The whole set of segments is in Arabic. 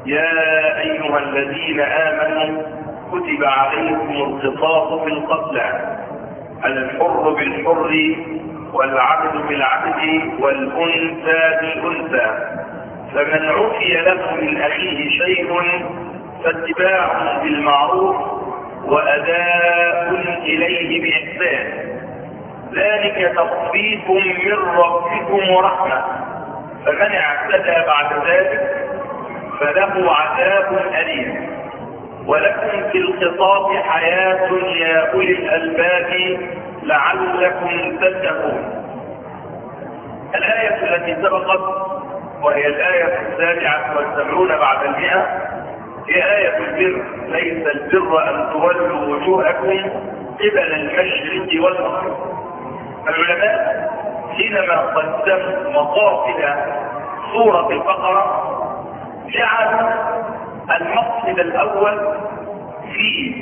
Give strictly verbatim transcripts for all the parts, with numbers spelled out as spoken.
يا أيها الذين آمنوا كتب عليكم القصاص في القتلى، الحر بالحر والعبد بالعبد والأنثى بالأنثى، فمن عفي له من أخيه شيء فاتباع بالمعروف وأداء إليه بإحسان، ذلك تخفيف من ربكم ورحمة، فمن اعتدى بعد ذلك فله عذاب أليم. ولكم في القصاص حياة يا أولي الألباب لعلكم تتقون. الآية التي سبقت وهي الآية السابعة والسبعون بعد المئة هي آية البر. ليس البر أن تولوا وجوهكم قبل المشرق والمغرب. العلماء حينما قدموا مقاصد سورة البقرة جعلوا المقصد الأول في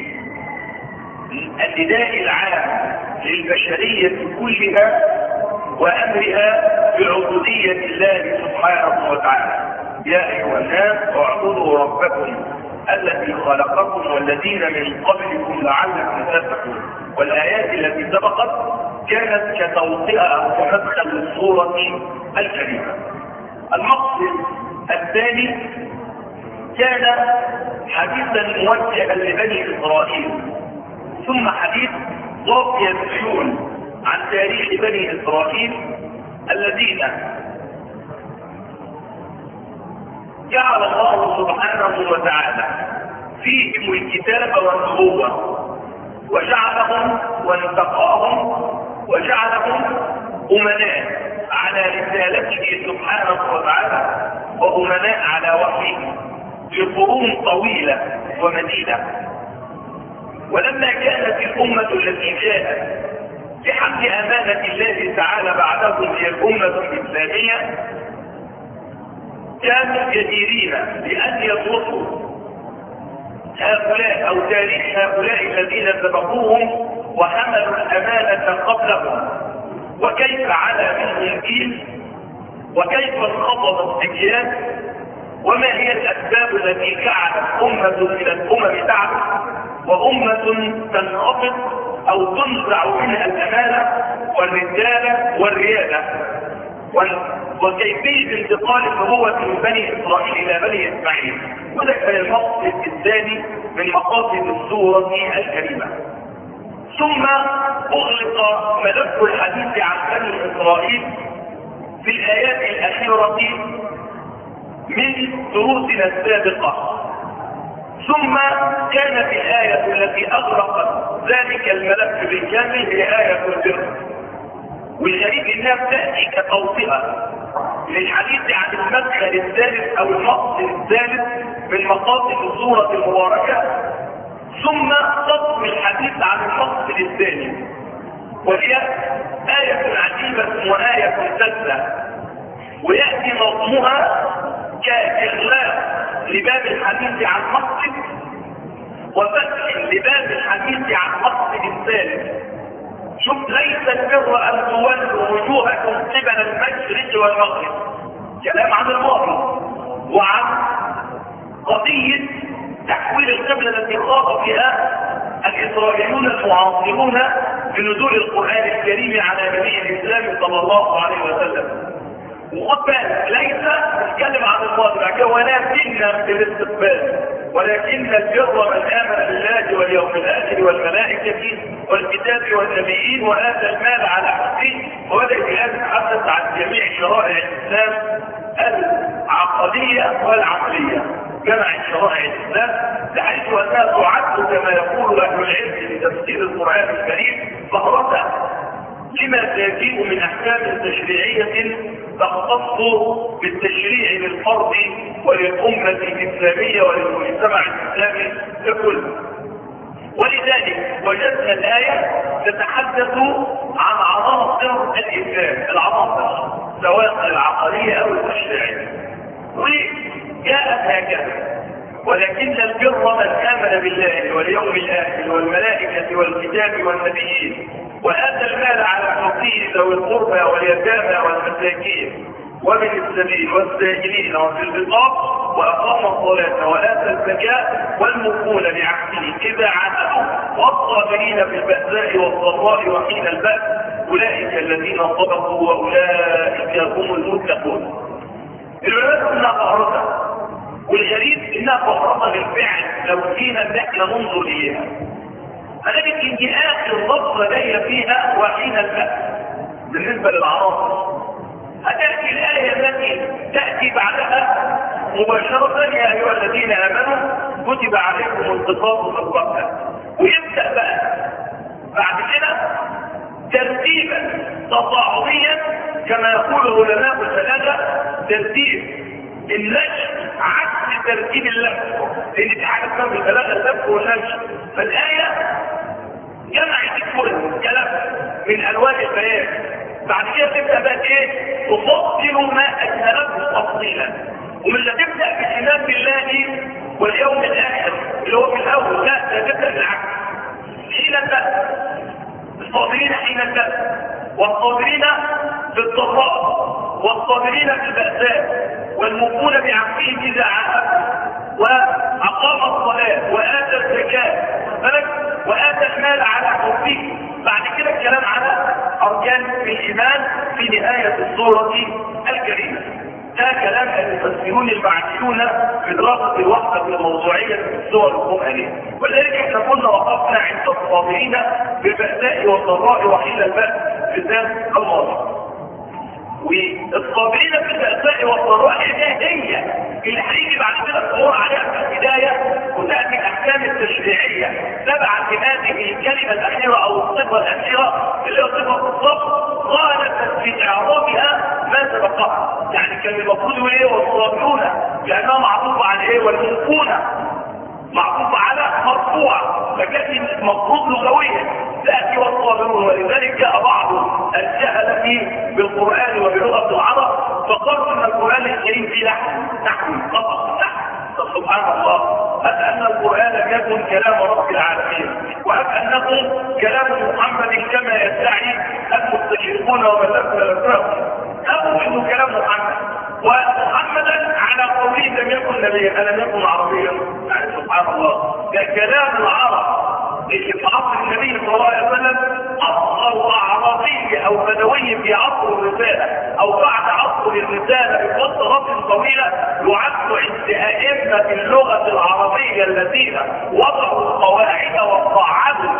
النداء العام للبشرية كلها وأمرها بعبودية الله سبحانه وتعالى. يا أيها الناس اعبدوا ربكم الذي خلقكم والذين من قبلكم لعلكم تتقون. والآيات التي سبقت كانت كتوطئة أو كمدخل للسورة الكريمة. المقصد الثاني كان حديثا موجها لبني إسرائيل، ثم حديث ضاف يدعون عن تاريخ بني إسرائيل الذين جعل الله سبحانه وتعالى فيهم الكتاب والنبوة، وجعلهم وانتقاهم وجعلهم أمناء على رسالته سبحانه وتعالى وأمناء على وحيه لقرون طويلة ومديدة. ولما كانت الأمة التي جاءت لحمل أمانة الله تعالى بعدهم هي الأمة الإسلامية كانوا جديرين بأن يدرسوا هؤلاء أو تاريخ هؤلاء الذين سبقوهم وحملوا الأمانة قبلهم، وكيف علا منهم الجيل، وكيف انخفضت الأجيال، وما هي الأسباب التي جعلت أمة من الأمم تعبث وأمة تنخفض أو تنزع منها الأمانة والرجالة والريادة، وكيفية انتقال النبوة من بني إسرائيل إلى بني إسماعيل. وده كان المقصد الثاني من مقاصد السورة الكريمة. ثم أغلق ملف الحديث عن بني إسرائيل في الآيات الأخيرة من دروسنا السابقة. ثم كانت الآية التي أغلقت ذلك الملف بالكامل هي آية البر، والغريب انها تأتي كتوطئة للحديث عن المدخل الثالث او المقصد الثالث من مقاصد السورة المباركة، ثم تطوي الحديث عن المقصد الثاني، وهي آية عجيبة وآية سادسة، ويأتي نظمها كإغلاق لباب الحديث عن مقصد وفتح لباب الحديث عن مقصد الثالث. شوف، ليس البر أن تولوا وجوهكم قبل المشرق والمغرب، كلام عن الماضي وعن قضية تحويل القبلة التي خاض فيها الإسرائيليون المعاصرون بنزول القرآن الكريم على نبي الإسلام صلى الله عليه وسلم. وخد بالك، ليس نتكلم عن الماضي ولكن في الاستقبال، ولكن البر من آمن بالله واليوم الآخر والملائكة والكتاب والنبيين وآتى المال على حقه. وبدأ الآن يتحدث عن جميع شرائع الإسلام العقدية والعملية، جمع شرائع الإسلام بحيث أنها تعد كما يقول أهل العلم في تفسير القرآن الكريم فهرة لما سيجيء من أحكام تشريعية تختص بالتشريع للفرد وللأمة الإسلامية وللمجتمع الإسلامي ككل. ولذلك وجدنا الآية تتحدث عن عناصر الإسلام، العناصر سواء العقلية أو التشريعية، وجاءت هكذا: ولكن البر من آمن بالله واليوم الآخر والملائكة والكتاب والنبيين وآتى المال على حقه ذوي القربى واليتامى والمساكين ومن السبيل والسائلين وفي الرقاب وأقام الصلاة وآتى الزكاة والموفون بعهدهم إذا عاهدوا والصابرين في البأساء والضراء وحين البأس أولئك الذين صدقوا وأولئك هم المتقون. العلماء إنها فهرسة، والغريب إنها فهرسة بالفعل لو جينا إن إحنا ننظر إليها هنجد إن دي آخر لفظة جاية فيها وحين البأس بالنسبة للعراض. هتأتي الآية التي تأتي بعدها مباشرة يا أيها الذين آمنوا كتب عليكم القصاص في القتلى، ويبدأ بقى بعد كده ترتيبا تصاعديا كما يقول العلماء الثلاثة ترتيب النشر عكس ترتيب اللف، لأن في حاجة اسمها بالبلاغة اللف والنشر. فالآية جمعت الكل كلام من ألوان البيان، بعد كده تبدأ بقى ايه؟ تفصل ما أجنبه تفصيلا، ومن لا تبدأ بالإيمان بالله واليوم الآخر اللي هو في الأول، لا لا تبدأ بالعكس. حين البأس الصابرين حين البأس، والصابرين في الضراء، والصابرين في البأساء، والموفون بعهدهم إذا عاهدوا، وأقام الصلاة وآتى الزكاة وآتى المال على حبه. بعد كده الكلام على أركان الإيمان في نهاية السورة الكريمة. ده كلام المفسرون البعثيون في دراسة الوحدة الموضوعية في السور القرآنية، ولذلك احنا كنا وقفنا عند الصابرين بالبأساء والضراء وحين البأس في الدرس الماضي. والصابرين في البأساء والضراء هي هي اللي هيجي بعد كده الظهور عليها في البداية، وتأتي الأحكام التشريعية تبعا لهذه الكلمة الأخيرة أو الصفة الأخيرة اللي هي صفة الصبر غالبا في إعرابها ما سبقها. يعني كان المفروض يقول إيه والصابرون لأنها معطوفة على إيه والموفون معطوفة على مرفوعة، فكانت المفروض لغويا تأتي والصابرون. ولذلك جاء بعض الجهل بالقرآن وبلغة العرب فقالوا أن القرآن الكريم فيه لحن نحن طبق نحن. سبحان الله، هل أن القرآن لم يكن كلام رب العالمين، وهل أنه كلام محمد كما يدعي المستشرقون ومن لم أو أنه كلام محمد، ومحمدا على قوله لم يكن نبيا ألم يكن عربيا. يعني سبحان الله، ده كلام العرب اللي في عصر النبي صلى الله عليه وسلم أصغر أعرابي أو بدوي في عصر الرسالة أو بعد عصر الرسالة بفترة طويلة يعد عند أئمة اللغة العربية الذين وضعوا القواعد وقاعدوا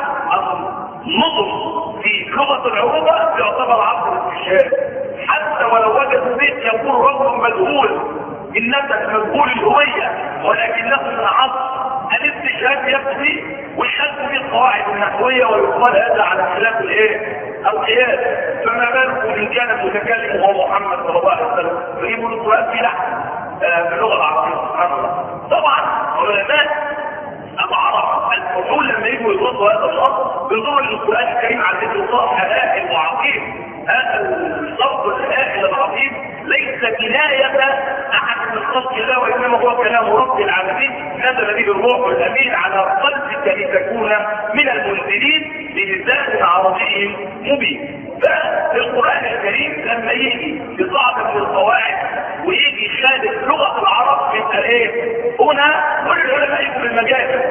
النظم في لغة العروبة يعتبر عصر الاستشهاد. حتى ولو وجدوا بيت يقول رجل مجهول النسب مجهول الهوية ولكنه من عصر الاستشهاد يقضي ويخلق فيه القواعد النحوية ويقال هذا على خلاف الايه؟ القياس. فما بالكم ان كان المتكلم هو محمد صلى الله عليه وسلم يجيبوا القرآن في لحن باللغة العربية. سبحان الله. طبعا علماء العرب الفحول لما يجوا يدرسوا هذا النص بينظروا للقرآن الكريم على ذكر الله هائل وعظيم. هذا الصف الهائل العظيم ليس كناية أحد من خلق الله، وإنما هو كلام رب العالمين نزل به الروح الأمين على قلبك لتكون من المنزلين بلسان عربي مبين. فالقرآن الكريم لما يجي بصعب من القواعد ويجي خالد لغة العرب يبقى ايه؟ هنا كل العلماء يجوا بالمجال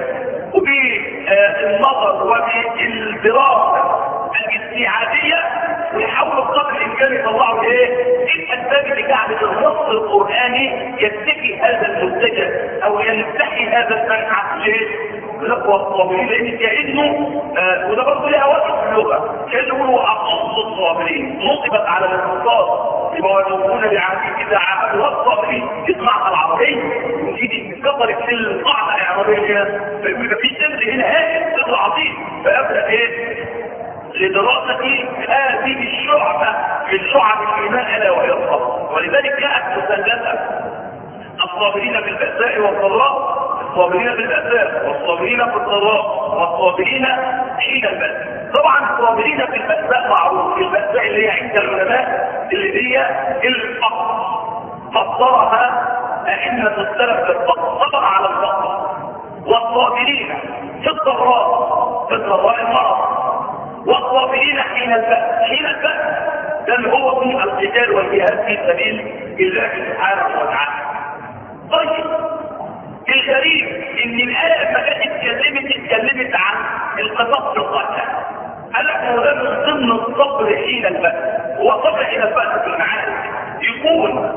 وبالنظر وبالدراسة الاستيعابية ويحاولوا بقدر الامكان يطلعوا ايه؟ الاسباب اللي جعلت النص القرآني يتقي هذا المتجه او ينتحي هذا المنع. ليه؟ لقوى الصابرين، لان كأنه آه وده برضه لها وجه في اللغة، كأنه هو أقص الصابرين نصبت على الاختصاص يبقى يوفون بعهدهم إذا عاهدوا والصابرين اسمعها العربية وتيجي تكبر كل القاعدة العربية هنا فيبقى في سر هنا هائل سر عظيم. فأبدأ ايه؟ لدراسة هذه الشعبة من شعب الإيمان ألا وهي الصبر. ولذلك جاءت مسلسة الصابرين بالبأساء والضراء، الصابرين بالبأساء والصابرين في الضراء والصابرين حين البأس. طبعا الصابرين بالبأساء معروف، البأساء اللي هي عند العلماء اللي هي الفقر فسرها أئمة السلف بالفقر، صبر على الفقر. والصابرين في الضراء في الضراء المرض، والصابرين حين البأس. حين البأس ده هو في القتال والجهاد في سبيل الله سبحانه وتعالى. طيب الغريب ان الايه لما كانت اتكلمت اتكلمت عن القصاص بالقتل. قال لك هو ده من ضمن الصبر حين البأس. هو الصبر حين البأس في المعارك يكون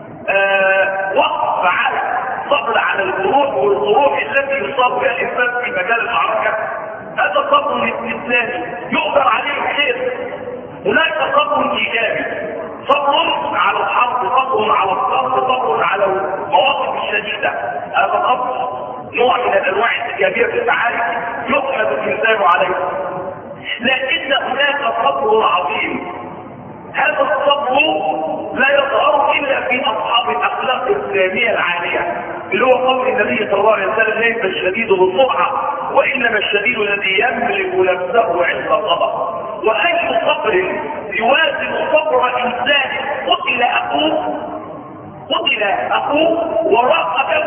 آه وقف على صبر على الجروح والظروف التي يصاب بها الانسان في مجال المعركه. هذا صبر اسلامي يقدر عليه الخير. هناك صبر ايجابي، صبر على الحرب، صبر على الصبر، صبر على المواقف الشديده. هذا صبر نوع من الانواع الايجابيه في المعارك يحمد الانسان عليه. لكن هناك صبر عظيم، هذا الصبر لا يظهر الا في اصحاب الاخلاق الاسلاميه العاليه، اللي هو قول النبي صلى الله عليه وسلم: ليس الشديد بالسرعه وانما الشديد الذي يملك نفسه عند الغضب. واي صبر يوازن صبر انسان قتل اخوه قتل اخوه وراقبه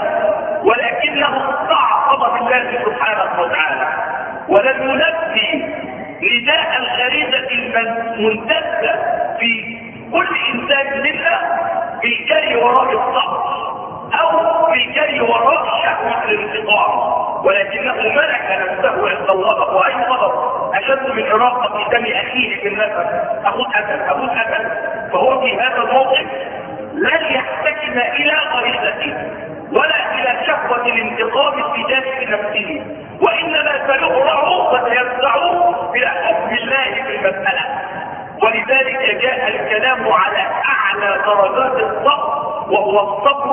ولكنه استعصم بالله سبحانه وتعالى ولم ينفي نداء الغريزه الممتده في كل انسان منا بالجري وراء الصبر او بالجري وراء شهوه الانتقام، ولكنه ملك نفسه عند الغضب. واي غضب اشد من اراقه دم اخيه في النفس؟ اخوه قتل اخوه قتل فهو في هذا الموقف لن يحتكم الى غريزته ولا الى شهوه الانتقام في داخل نفسه، وانما سيغرع وسيفزع الى حكم الله في المساله. ولذلك جاء الكلام على اعلى درجات الصبر، وهو الصبر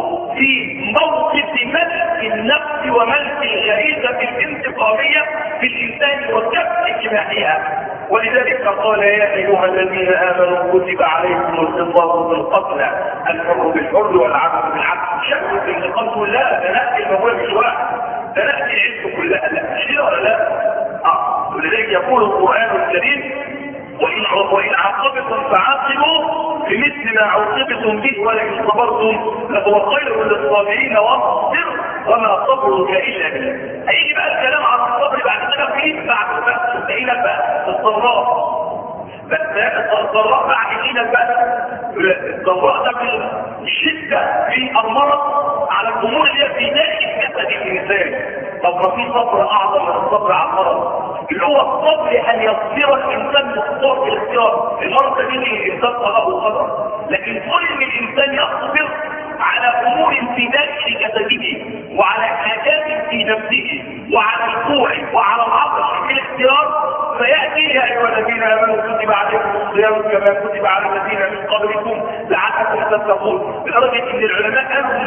في موقف ملك النفس وملك الغريزه الانتقاميه في الانسان وكف جماحها. ولذلك قال: يا ايها الذين امنوا كتب عليكم القصاص بالقتل، الحر بالحر والعبد بالعبد. شهوه الانتقام كلها ده نأتي الموال مش واحد، ده نأتي العز كلها. لا مش كده ولا لا؟ اه ولذلك يقول القران الكريم: وإن وإن عاقبتم فعاقبوا بمثل ما عوقبتم به ولئن صبرتم لهو خير للصابرين واصبر وما صبرك إلا بالله. هيجي بقى الكلام عن الصبر بعد كده في بعد بقى تلاقينا بقى الضراء. بس الضراء بعد كده بقى الضراء ده بالشدة في المرض على الأمور اللي هي في داخل جسد الإنسان. طب ما في صبر أعظم من الصبر على المرض، اللي هو الصبر ان يصبر الانسان باختيار الاختيار. المرض ده بيجي الانسان قضاء وقدر، لكن كل ان الانسان يصبر على امور في داخل جسده وعلى حاجات في نفسه وعلى الجوع وعلى العطش في الاختيار، فياتي: يا ايها الذين امنوا كتب عليكم الصيام كما كتب على الذين من قبلكم لعلكم تتقون. لدرجه ان العلماء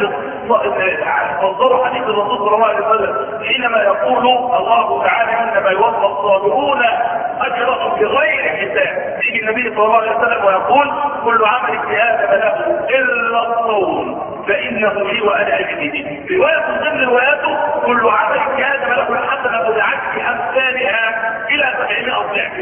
قالوا انظروا حديث الرسول صلى الله عليه وسلم حينما يقول الله تعالى: انما يوفى الصابرون اجرهم بغير حساب. يجي النبي صلى الله عليه وسلم ويقول: كل عمل ابن ادم له الا الصوم فانه لي وانا اجزي به. روايه من ضمن رواياته: كل عمل ابن ادم له الحسنه بعشر امثالها الى سبعمائة ضعف.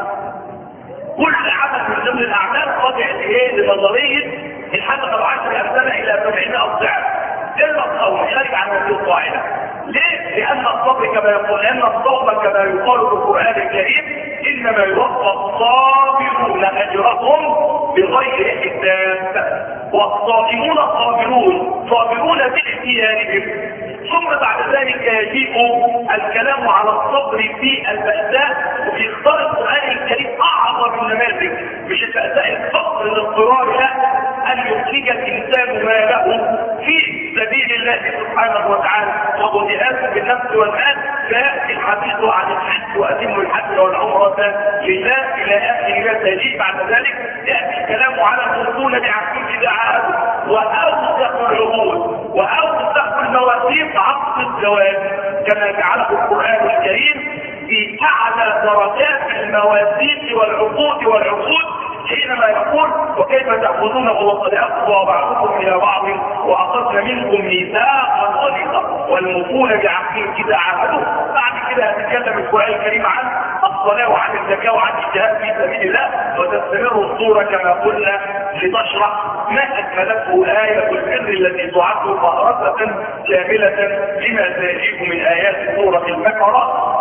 كل عمل من ضمن الاعمال راجع لايه؟ لنظريه الحسنه بعشر امثالها الى سبعمائة ضعف الا الصوم. خارج عن هذه القاعده. ليه؟ لان الصبر كما يقول لان الصوم كما يقال في القران الكريم: انما يوفى الصابرون اجرهم بغير حساب. والصائمون صابرون صابرون باختيارهم. ثم بعد ذلك يجيء الكلام على الصبر في البأساء، وفي اختار القرآن الكريم اعظم النماذج. مش البأساء الفقر الاضطراري، لا، ان يخرج الانسان ما له في سبيل الله سبحانه وتعالى وجهاده بالنفس والمال. فياتي الحديث عن الحج واتم الحج والعمره لله الى اخر ما تجيء. بعد ذلك ياتي الكلام على الموصول بعقيده العهد واوثق العهود واوثق المواثيق عقد الزواج، كما جعله القران الكريم في اعلى درجات المواثيق والعقود والعقود حينما يقول: وكيف تأخذونه وقد أفضى بعضكم إلى بعض وأخذنا منكم ميثاقا غليظا والموفون بعهدهم إذا عاهدوا. بعد كده هتتكلم القرآن الكريم عن الصلاة وعن الزكاة وعن الجهاد في سبيل الله، وتستمر الصورة كما قلنا لتشرح ما أكملته آية البر التي تعد مهرسة كاملة لما سيجيء من آيات سورة البقرة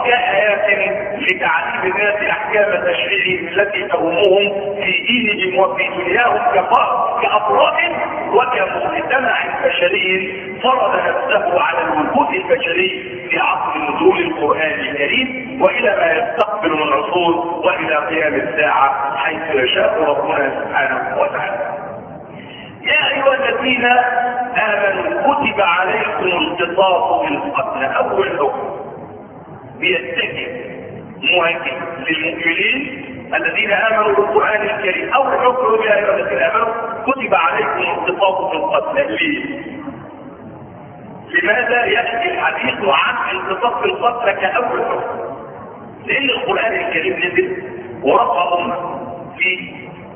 كآيات لتعليم الناس احكام تشريعهم التي تهمهم في دينهم وفي دنياهم كأفراد وكمجتمع بشري فرض نفسه على الوجود البشري في عصر نزول القرآن الكريم والى ما يستقبل من عصور والى قيام الساعة حيث يشاء ربنا سبحانه وتعالى. يا ايها الذين امنوا كتب عليكم القصاص في القتل. اول حكم بيتجه مهاجم للمؤمنين الذين امنوا بالقران الكريم. اول حكم يا ايها الذين امنوا كتب عليكم القصاص في القتل. ليه؟ لماذا ياتي الحديث عن القصاص في القتل كاول حكم؟ لان القران الكريم نزل ورفع امه في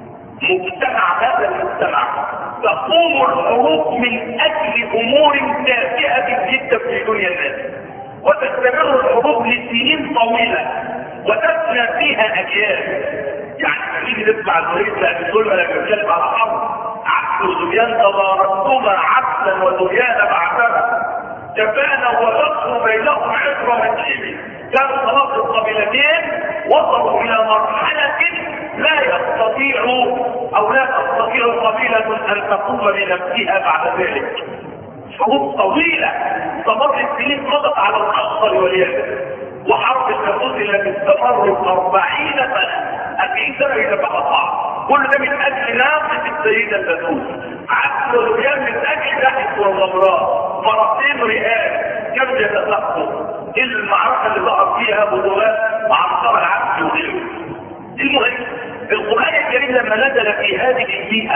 مجتمع، هذا المجتمع تقوم الحروب من اجل امور تافهه جدا في دنيا الناس، وتستمر الحروب لسنين طويله وتفنى فيها اجيال. يعني نيجي نسمع الرئيس لابي سلمى لما يتكلم على الحرب، عبد وزبيان تضاربتما عبدا وزبيان بعدما تفانى وتصل بينهم عشره منشئ. كانوا خلاص القبيلتين وصلوا الى مرحله لا يستطيع او لا تستطيع قبيله ان تقوم بنفسها بعد ذلك. حروب طويله استمرت سنين مضت على الاخطر واليد، وحرب النفوس التي استمرت أربعين سنه أربعين سنه الى بعضها، كل ده من اجل ناقه السيده البتول. عبد وزبيان من اجل ناحيه والغمراء مرتين رئال كانوا يتسقطوا. المعركه اللي ظهر فيها بطولات عنصر العبد وغيره. المهم القرآن الكريم لما نزل في هذه البيئة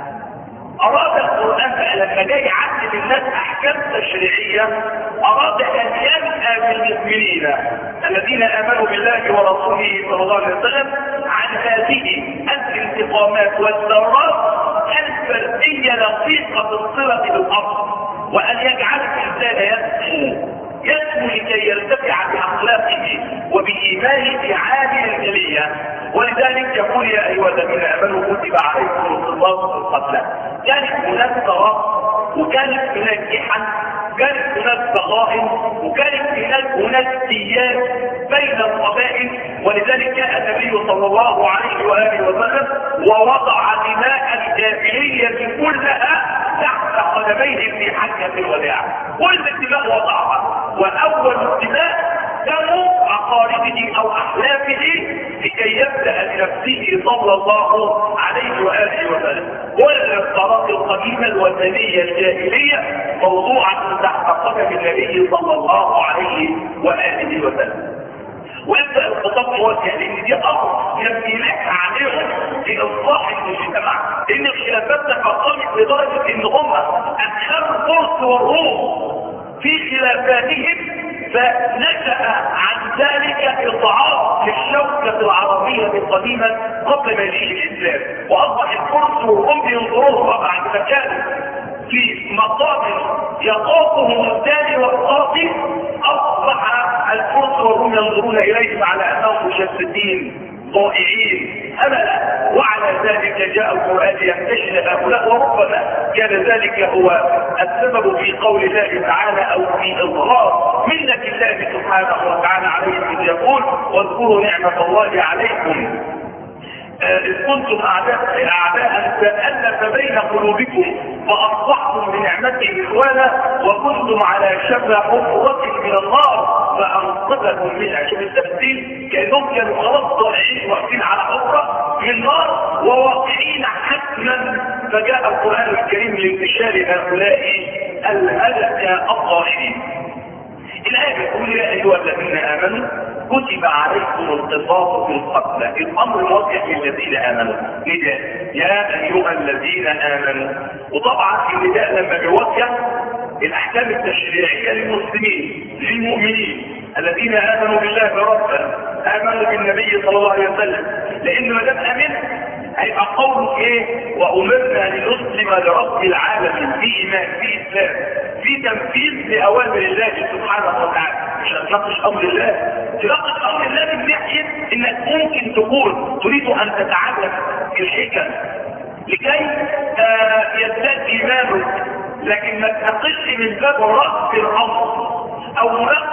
أراد القرآن لما جاي يعلم الناس أحكام تشريعية أراد أن ينأى بالمؤمنين الذين آمنوا بالله ورسوله صلى الله عليه وسلم عن هذه الانتقامات والثورات الفردية لطيقة الصلة بالأرض، وأن يجعل الإنسان يسمو يسمو لكي يرتفع بأخلاقه وبإيمانه في عالي الجلية. ولذلك يقول يا أيها الذين آمنوا كتب عليكم القصاص في القتلى. كانت هناك ثورات وكانت هناك إحن، كانت هناك ضغائن، وكانت هناك هناك سياد بين القبائل. ولذلك جاء النبي صلى الله عليه وآله وسلم ووضع دماء الجاهلية كلها تحت قدميه في حجة الوداع. كل الدماء وضعها، وأول الدماء كانوا أقاربه أو أحلافه لكي يبدأ بنفسه صلى الله عليه وآله وسلم. والصلاة القديمة الوثنية الجاهلية موضوعة تحت قدم النبي صلى الله عليه وآله وسلم. ويبدأ الخطاب موجه لأن دي أمر يبني لك عليهم لإصلاح المجتمع، لأن الخلافات تفاقمت لدرجة إن هم أدخلوا الفرس والروم في خلافاتهم، فنشأ عن ذلك إضعاف للشوكة العربية القديمة قبل مجيء الإسلام، وأصبح الفرس والروم ينظروها بعد مكان في مقام يخافهم الثاني والقاضي، أصبح الفرس والروم ينظرون إليهم على أنهم مشتتين ضائعين أملا. وعلى ذلك جاء القرآن ينتشل هؤلاء، وربما كان ذلك هو السبب في قول الله تعالى أو في إظهار منة الله سبحانه وتعالى عليكم، يقول واذكروا نعمة الله عليكم إذ كنتم أعداء أعداء فألف بين قلوبكم فأصبحتم بنعمته إخوانا وكنتم على شفا حفرة من النار فأنقذكم منها. شوف التفسير، كأنهم كانوا خلاص ضائعين واقفين على حفرة من نار وواقعين حتما، فجاء القرآن الكريم لانتشار هؤلاء الهلكة الضائعين. الآية بتقول يا أيها الذين آمنوا كتب عليكم القصاص في القتلى. الأمر موجه للذين آمنوا. نداء يا أيها الذين آمنوا، وطبعا النداء لما بيوجه الأحكام التشريعية للمسلمين للمؤمنين الذين آمنوا بالله ربا، آمنوا بالنبي صلى الله عليه وسلم، لأن ما دام آمن هيبقى قوله ايه؟ وأمرنا لنسلم لرب العالمين، في إيمان، في إسلام، في تنفيذ لأوامر الله سبحانه وتعالى. مش هتناقش أمر الله، تناقش أمر الله من ناحية إنك ممكن تقول تريد أن تتعلم الحكم لكي آه يزداد إيمانك، لكن ما تناقش من باب رأس الأمر أو مناقشة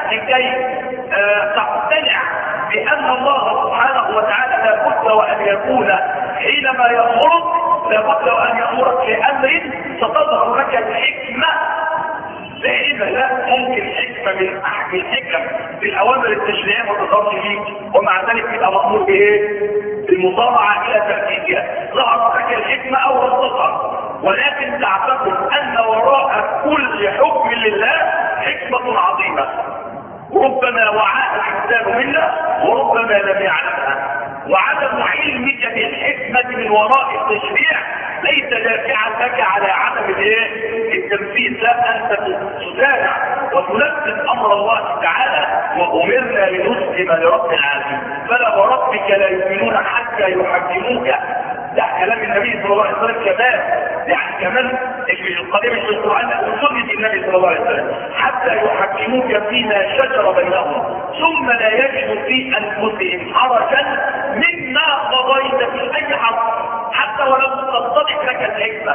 لكي آه تقتنع بأن الله سبحانه وتعالى لابد وأن يكون حينما يأمرك لابد وأن يأمرك لأمر ستظهر لك الحكمة دائما. لا ممكن حكمة من أحد الحكم في الأوامر التشريعية ما تظهرش فيك، ومع ذلك يبقى مأمور بإيه؟ بالمطاوعة إلى تنفيذها. ظهرت لك الحكمة أو لم تظهر، ولكن تعتقد أن وراء كل حكم لله حكمة عظيمة ربما وعاها الإنسان منا وربما لم يعلمها. وعدم علمك بالحكمة من وراء التشريع ليس دافعا لك على عدم التنفيذ. لا، أنت تسارع وتنفذ أمر الله تعالى، وأمرنا لنسلم لرب العالمين. فلا وربك لا يؤمنون حتى يحكموك. ده كلام النبي صلى الله عليه وسلم كمان، يعني كمان القضية مش في القرآن وسنة النبي صلى الله عليه وسلم. حتى يحكموك فيما شجر بينهم ثم لا يجدوا في أنفسهم حرجا مما قضيت في أي حرج حتى ولو تتضح لك الحكمة.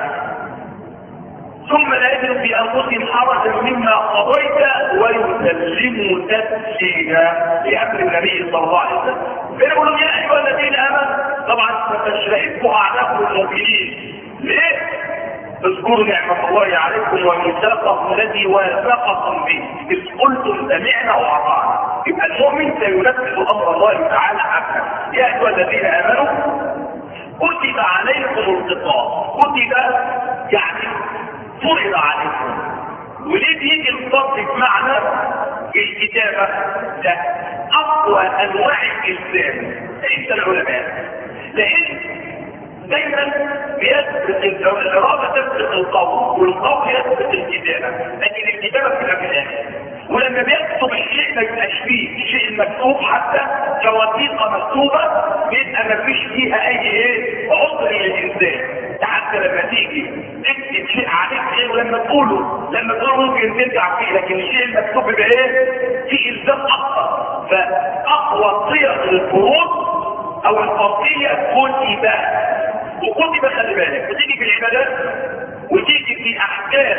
ثم لا يجدوا في أنفسهم حرجا مما قضيت ويسلموا تسليما لأمر النبي صلى الله عليه وسلم. فيقولون يا أيها الذين آمنوا، طبعا ستشرئوا أعناق المؤمنين. ليه؟ اذكروا نعمة الله عليكم وميثاقه الذي واثقكم به إذ قلتم سمعنا وأطعنا. يبقى المؤمن سينفذ أمر الله تعالى حقا. يا أيها الذين آمنوا كتب عليكم القصاص. كتب يعني فرض عليكم. وليه بيجي القصاص بمعنى الكتابة؟ ده أقوى أنواع الإلزام عند العلماء، لأن دايما بيثبت الإرادة تثبت القول والقول يثبت الكتابة، لكن الكتابة بتبقى في الآخر. ولما بيكتب الشيء ما يبقاش فيه الشيء المكتوب حتى كوثيقة مكتوبة بيبقى ما فيش فيها أي إيه عذر للإنسان. حتى لما تيجي تكتب شيء عليك إيه ولما تقوله لما تقوله ممكن ترجع فيه، لكن الشيء المكتوب بيبقى إيه فيه إلزام أكثر. فأقوى صيغ الفروض أو الفرضية كتب. وكتب خلي بالك وتيجي في العبادات وتيجي في احكام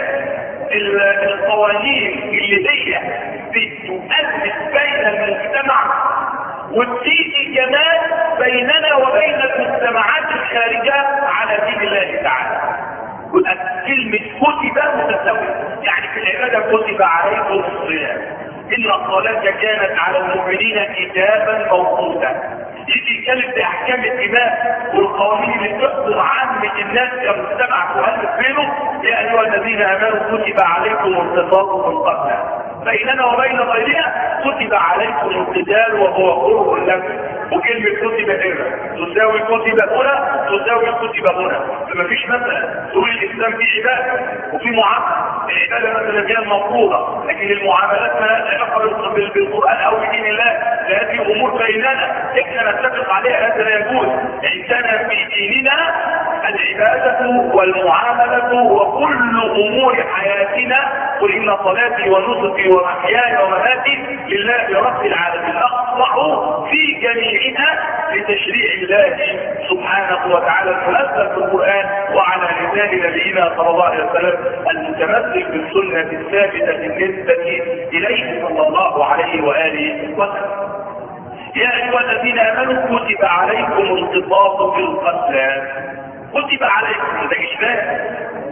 القوانين اللي هي بتؤسس بين المجتمع، وتيجي كمان بيننا وبين المجتمعات الخارجة على دين الله تعالى. كلمة كتب متساوية، يعني في العبادة كتب عليكم الصيام إن الصلاة كانت على المؤمنين كتابا موقوتا. يجي يتكلم في احكام الدماء والقوانين اللي تحضر عامة الناس كمجتمع تؤلف بينه. يا ايها الذين امنوا كتب عليكم القصاص في القتلى بيننا وبين غيرنا كتب عليكم القتال وهو كره لكم. وكلمة كتب هنا تساوي كتب هنا تساوي كتب هنا. فما فيش مثلا تقول الاسلام فيه عبادة وفي معاملة. العبادة مثلا هي المفروضة، لكن المعاملات ما لها علاقة بالقرآن او بدين الله. هذه امور بيننا احنا نتفق عليها، هذا لا يجوز. عندنا في ديننا العبادة والمعاملة وكل امور حياتنا. قل ان صلاتي ونسكي ومحياي ومماتي لله رب العالمين. اصلح في جميعها لتشريع الله سبحانه وتعالى المنزل في القرآن وعلى لسان نبينا صلى الله عليه وسلم المتمسك بالسنة الثابتة بالنسبة إليه صلى الله عليه وآله وسلم. يا أيها الذين آمنوا كتب عليكم القصاص في القتلى. كتب عليكم ده إشباه.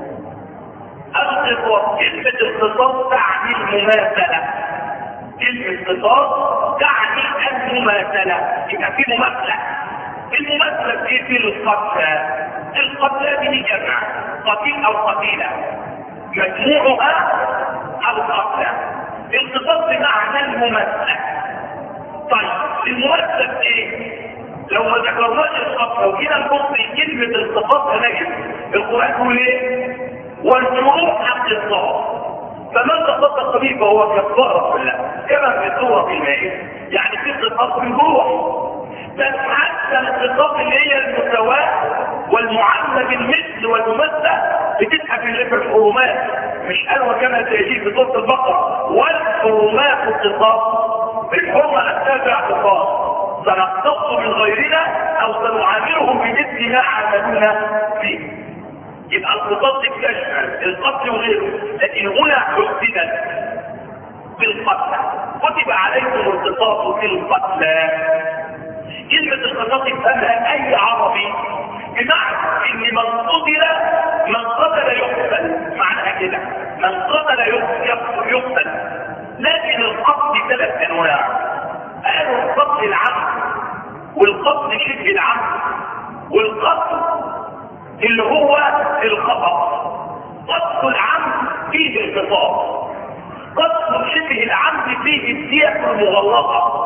القصاص كلمة القصاص تعني المماثلة. كلمة قصاص تعني المماثلة، يبقى في مماثلة. المماثلة في في القتلى. القتلى به جمع قتيل أو قتيلة مجموعها القتلى. القصاص بمعنى المماثلة. طيب الممثل ايه؟ لو ما ذكرناش القصه وجينا نبص كلمه القصاص هنجد القران يقول ايه؟ والجروح القصاص فمن تصدق به فهو كفاره بالله كما في سوره المائده. يعني في قصاص بالجروح، بس حتى القصاص اللي هي المساواه والمعامله بالمثل والممثل بتسحب اللي في الحرمات. مش قالوا كما سيجي في سوره البقره والحرمات القصاص. الحرمة نتابع اعتقاد سنقتص من غيرنا او سنعاملهم بمثل ما عاملونا فيه. يبقى القصاص يشمل القتل وغيره، لكن هنا حددت بالقتل. كتب القصاص في القتلى. كلمة القصاص يفهمها أي عربي بمعنى إن من قتل من قتل يقتل، معناها كده من قتل يقتل. لكن القتل ثلاث أنواع، قالوا القتل العمد والقتل شبه العمد والقتل اللي هو الخطأ. قتل العمد فيه القصاص، قتل شبه العمد فيه الدية المغلظة.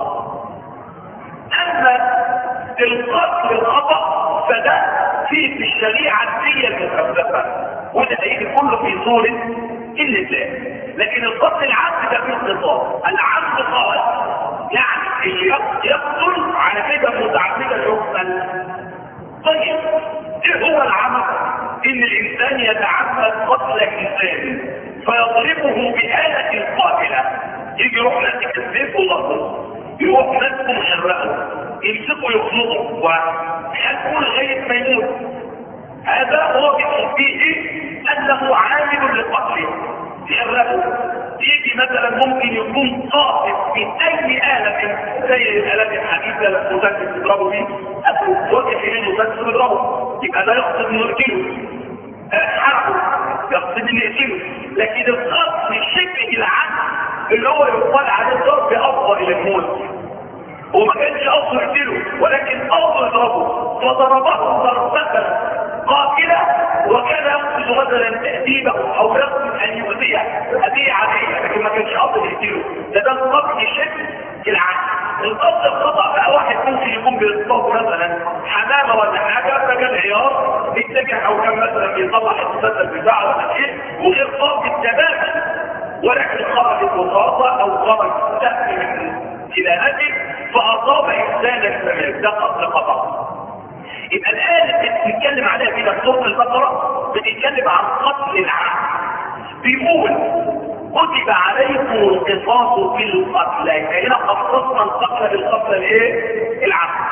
اما القتل الخطأ فده فيه في الشريعة الدية المخففة، وده هيجي كله في صورة اللسان. لكن القتل العمد ده فيه القصاص. العمد قال يعني اللي يقتل على كده متعمدا يقتل. طيب ايه هو العمد؟ ان الانسان يتعمد قتل انسان فيضربه بآلة القاتلة، يجي يروح ماسك السيف وضربه، يروح ماسكه محرقه، يمسكه يخنقه ويحكمه لغاية ما يموت. هذا هو فيه انه عامل لقتله، يحرقه. يجي مثلا ممكن يكون قاصد في اي آلة زي الآلات الحديثة المسدس تضربه بيه، أو وجه إليه المسدس تضربه، يبقى ده يقصد انه يقتله، حرقه يقصد انه يقتله. لكن القتل شبه العمد اللي هو يقال عليه ضرب أفضل إلى الموت، وما كانش قصده يقتله ولكن قصده يضربه، فضربه ضربة قاتلة وكان يقصد مثلا تأديبه او يقصد ان يؤذيه اذيه عاديه، لكن ما كانش قصد يقتله. ده ده القتل شبه العمد. القتل الخطأ بقى واحد ممكن يكون بيصطاد مثلا حمامه ولا حاجه، فجاء العيار اتجه او كان مثلا بيطلع المسدس بتاعه ولا شيء وغير قاصد تماما، ولكن خرجت رصاصه او خرج سهم من كلامته فاصاب انسانا فمات، ده قتل خطأ. يبقى الآية اللي بتتكلم عليها في سورة البقرة بتتكلم عن قتل العمد. بيقول كتب عليكم القصاص في القتل، هنا خصصنا القتل بالقتل الايه؟ العمد.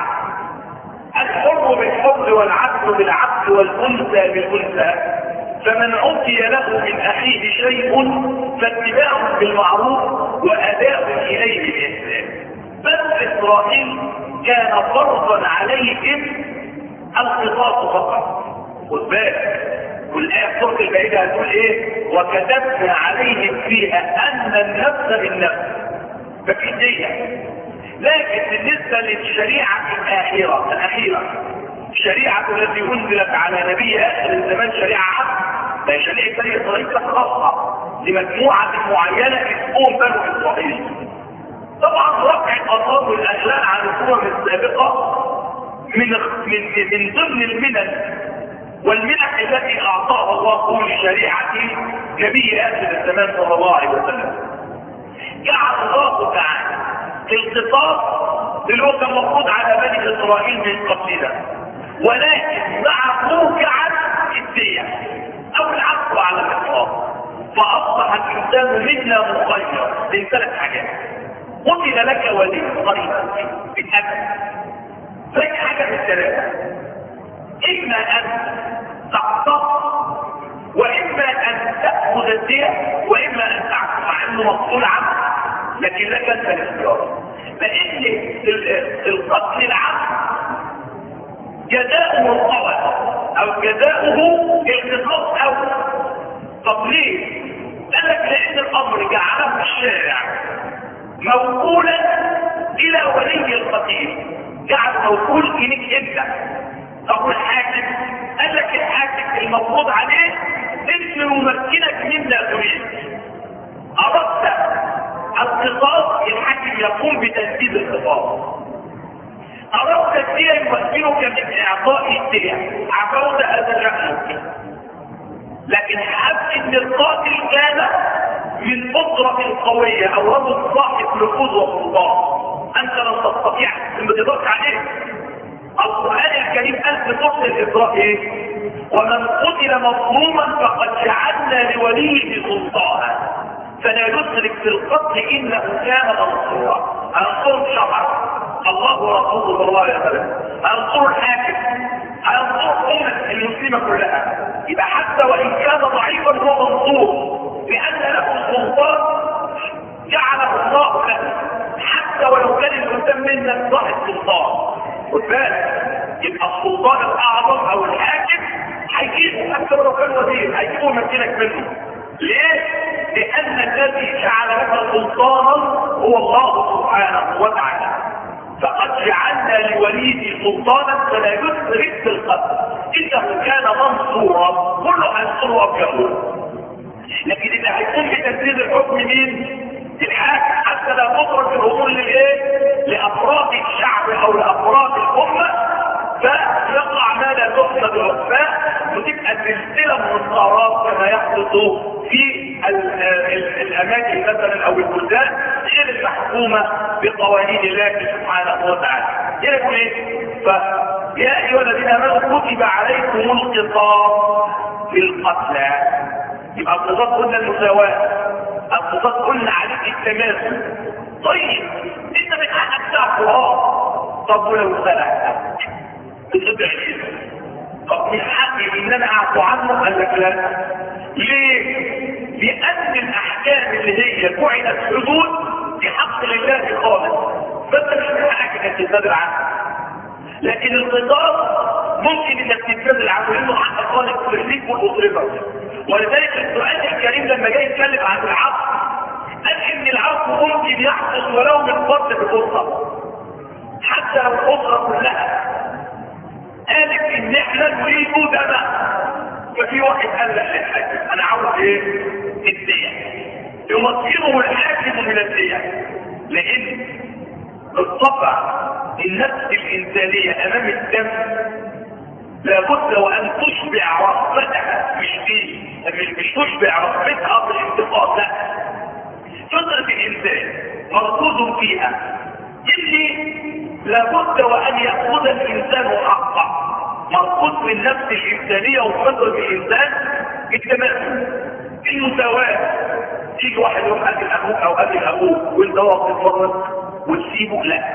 الحر بالحر والعبد بالعبد والانثى بالانثى، فمن عطي له من اخيه شيء فاتباع بالمعروف واداء اليه بالاحسان. بنو اسرائيل كان فرضا عليهم القصاص فقط. خد بالك والايه سوره البعيده هتقول ايه؟ وكتبنا عليهم فيها ان النفس بالنفس، ففي دية. لكن بالنسبه للشريعه الاخيره الاخيره الشريعه التي انزلت على نبي اخر الزمان شريعه عامه، ده شريعه بني اسرائيل خاصه لمجموعه معينه اسمهم بنو اسرائيل. طبعا رفع الاثار والاغلال عن الامم السابقه من من من ضمن المنن والمنح التي اعطاها الله لشريعه نبي اخر الزمان صلى الله عليه وسلم. جعل الله تعالى القصاص اللي هو كان مفروض على بني اسرائيل من قبلنا، ولكن مع موقعا الدية او العفو على القصاص، فاصبح الانسان منا مخير من ثلاث حاجات. قتل لك ولي قريبا بالابد، فهي حاجه من الثلاثه، اما ان تقتص واما ان تاخذ الدية واما ان تعفو، مع انه مسؤول عنه لكن لك انت الاختيار. لان القتل العمد جزاؤه القول او جزاؤه القصاص اول. طب ليه؟ قال لك لان الامر جعله في الشارع موكولا الى ولي القتيل، جعل موكول اليك انت. طب الحاكم قال لك الحاكم المفروض عليه انه يمكنك مما تريد. اردت القصاص الحاكم يقوم بتنفيذ القصاص، اردت الدية يمكنك من اعطاء الدية، عفوت هذا الرأي. لكن حب ان القاتل كان من قدرة قوية او رجل صاحب نفوذ وسلطان، انت لن تستطيع ان تدرك عليه. القرآن الكريم قال في سورة الإسراء ايه؟ ومن قتل مظلوما فقد جعلنا لوليه سلطانا فلا يشرك في القتل انه كان منصورا. انصر الشرع الله ورسوله صلى الله عليه وسلم، انصر الحاكم، انصر امه المسلمه كلها. يبقى حتى وان كان ضعيفا هو منصور لان له سلطان جعله الله له، حتى وان انك صاحب سلطان، خد بالك، يبقى السلطان الاعظم او الحاكم هيجيبه حتى لو كان وزير هيجيبه ويمكنك منه. ليه؟ لان الذي جعل لك سلطانا هو الله سبحانه وتعالى. فقد جعلنا لوليه سلطانا فلا يسرف في القتل انه كان منصورا، كله هينصره ابيض. لكن اللي هيكون بتنفيذ الحكم مين؟ الحاكم، حتى لا تخرج الامور للايه؟ لافراد الشعب او لافراد الامه، فيقع ما لا تحمد عقباه وتبقى سلسله من الثارات كما يحدث في الاماكن مثلا او البلدان غير المحكومه بقوانين الله سبحانه وتعالى. يقول ايه؟ فيا ايها الذين امنوا كتب عليكم القصاص في القتلى. يبقى القصاص قلنا المساواه، القصاص قلنا عليك التماثل. طيب انت من حقك تعفو، اه طب ولو سرق بتطبع كده، طب من حقي ان انا اعفو عنه؟ قال لك لا. ليه؟ لان الاحكام اللي هي جعلت حدود في حق لله خالص، فانت مش من حقك انك تتنازل عنه. لكن القصاص ممكن انك تتنازل عنه لانه حق خالص ليك والاسره. ولذلك القرآن الكريم لما جاي يتكلم عن العفو قال ان العفو ممكن يحدث ولو من فرد بأسرة، حتى لو الأسرة كلها قالت ان احنا نريد دماء، ففي واحد قال لا للحاكم انا عاوز ايه؟ الدية، يمصيره الحاكم من الدية. لان بالطبع النفس الانسانية امام الدم لابد وان تشبع رغبتها، مش دي مش, مش تشبع رغبتها بالانتقام، لا، فطرة الانسان مركوز فيها اللي لابد وان ياخذ الانسان حقه، مركوز في النفس الانسانيه وفطرة الانسان التماثل، المساواه. تيجي واحد يروح قتل ابوك او قتل ابوك وانت واقف تتفرج وتسيبه؟ لا.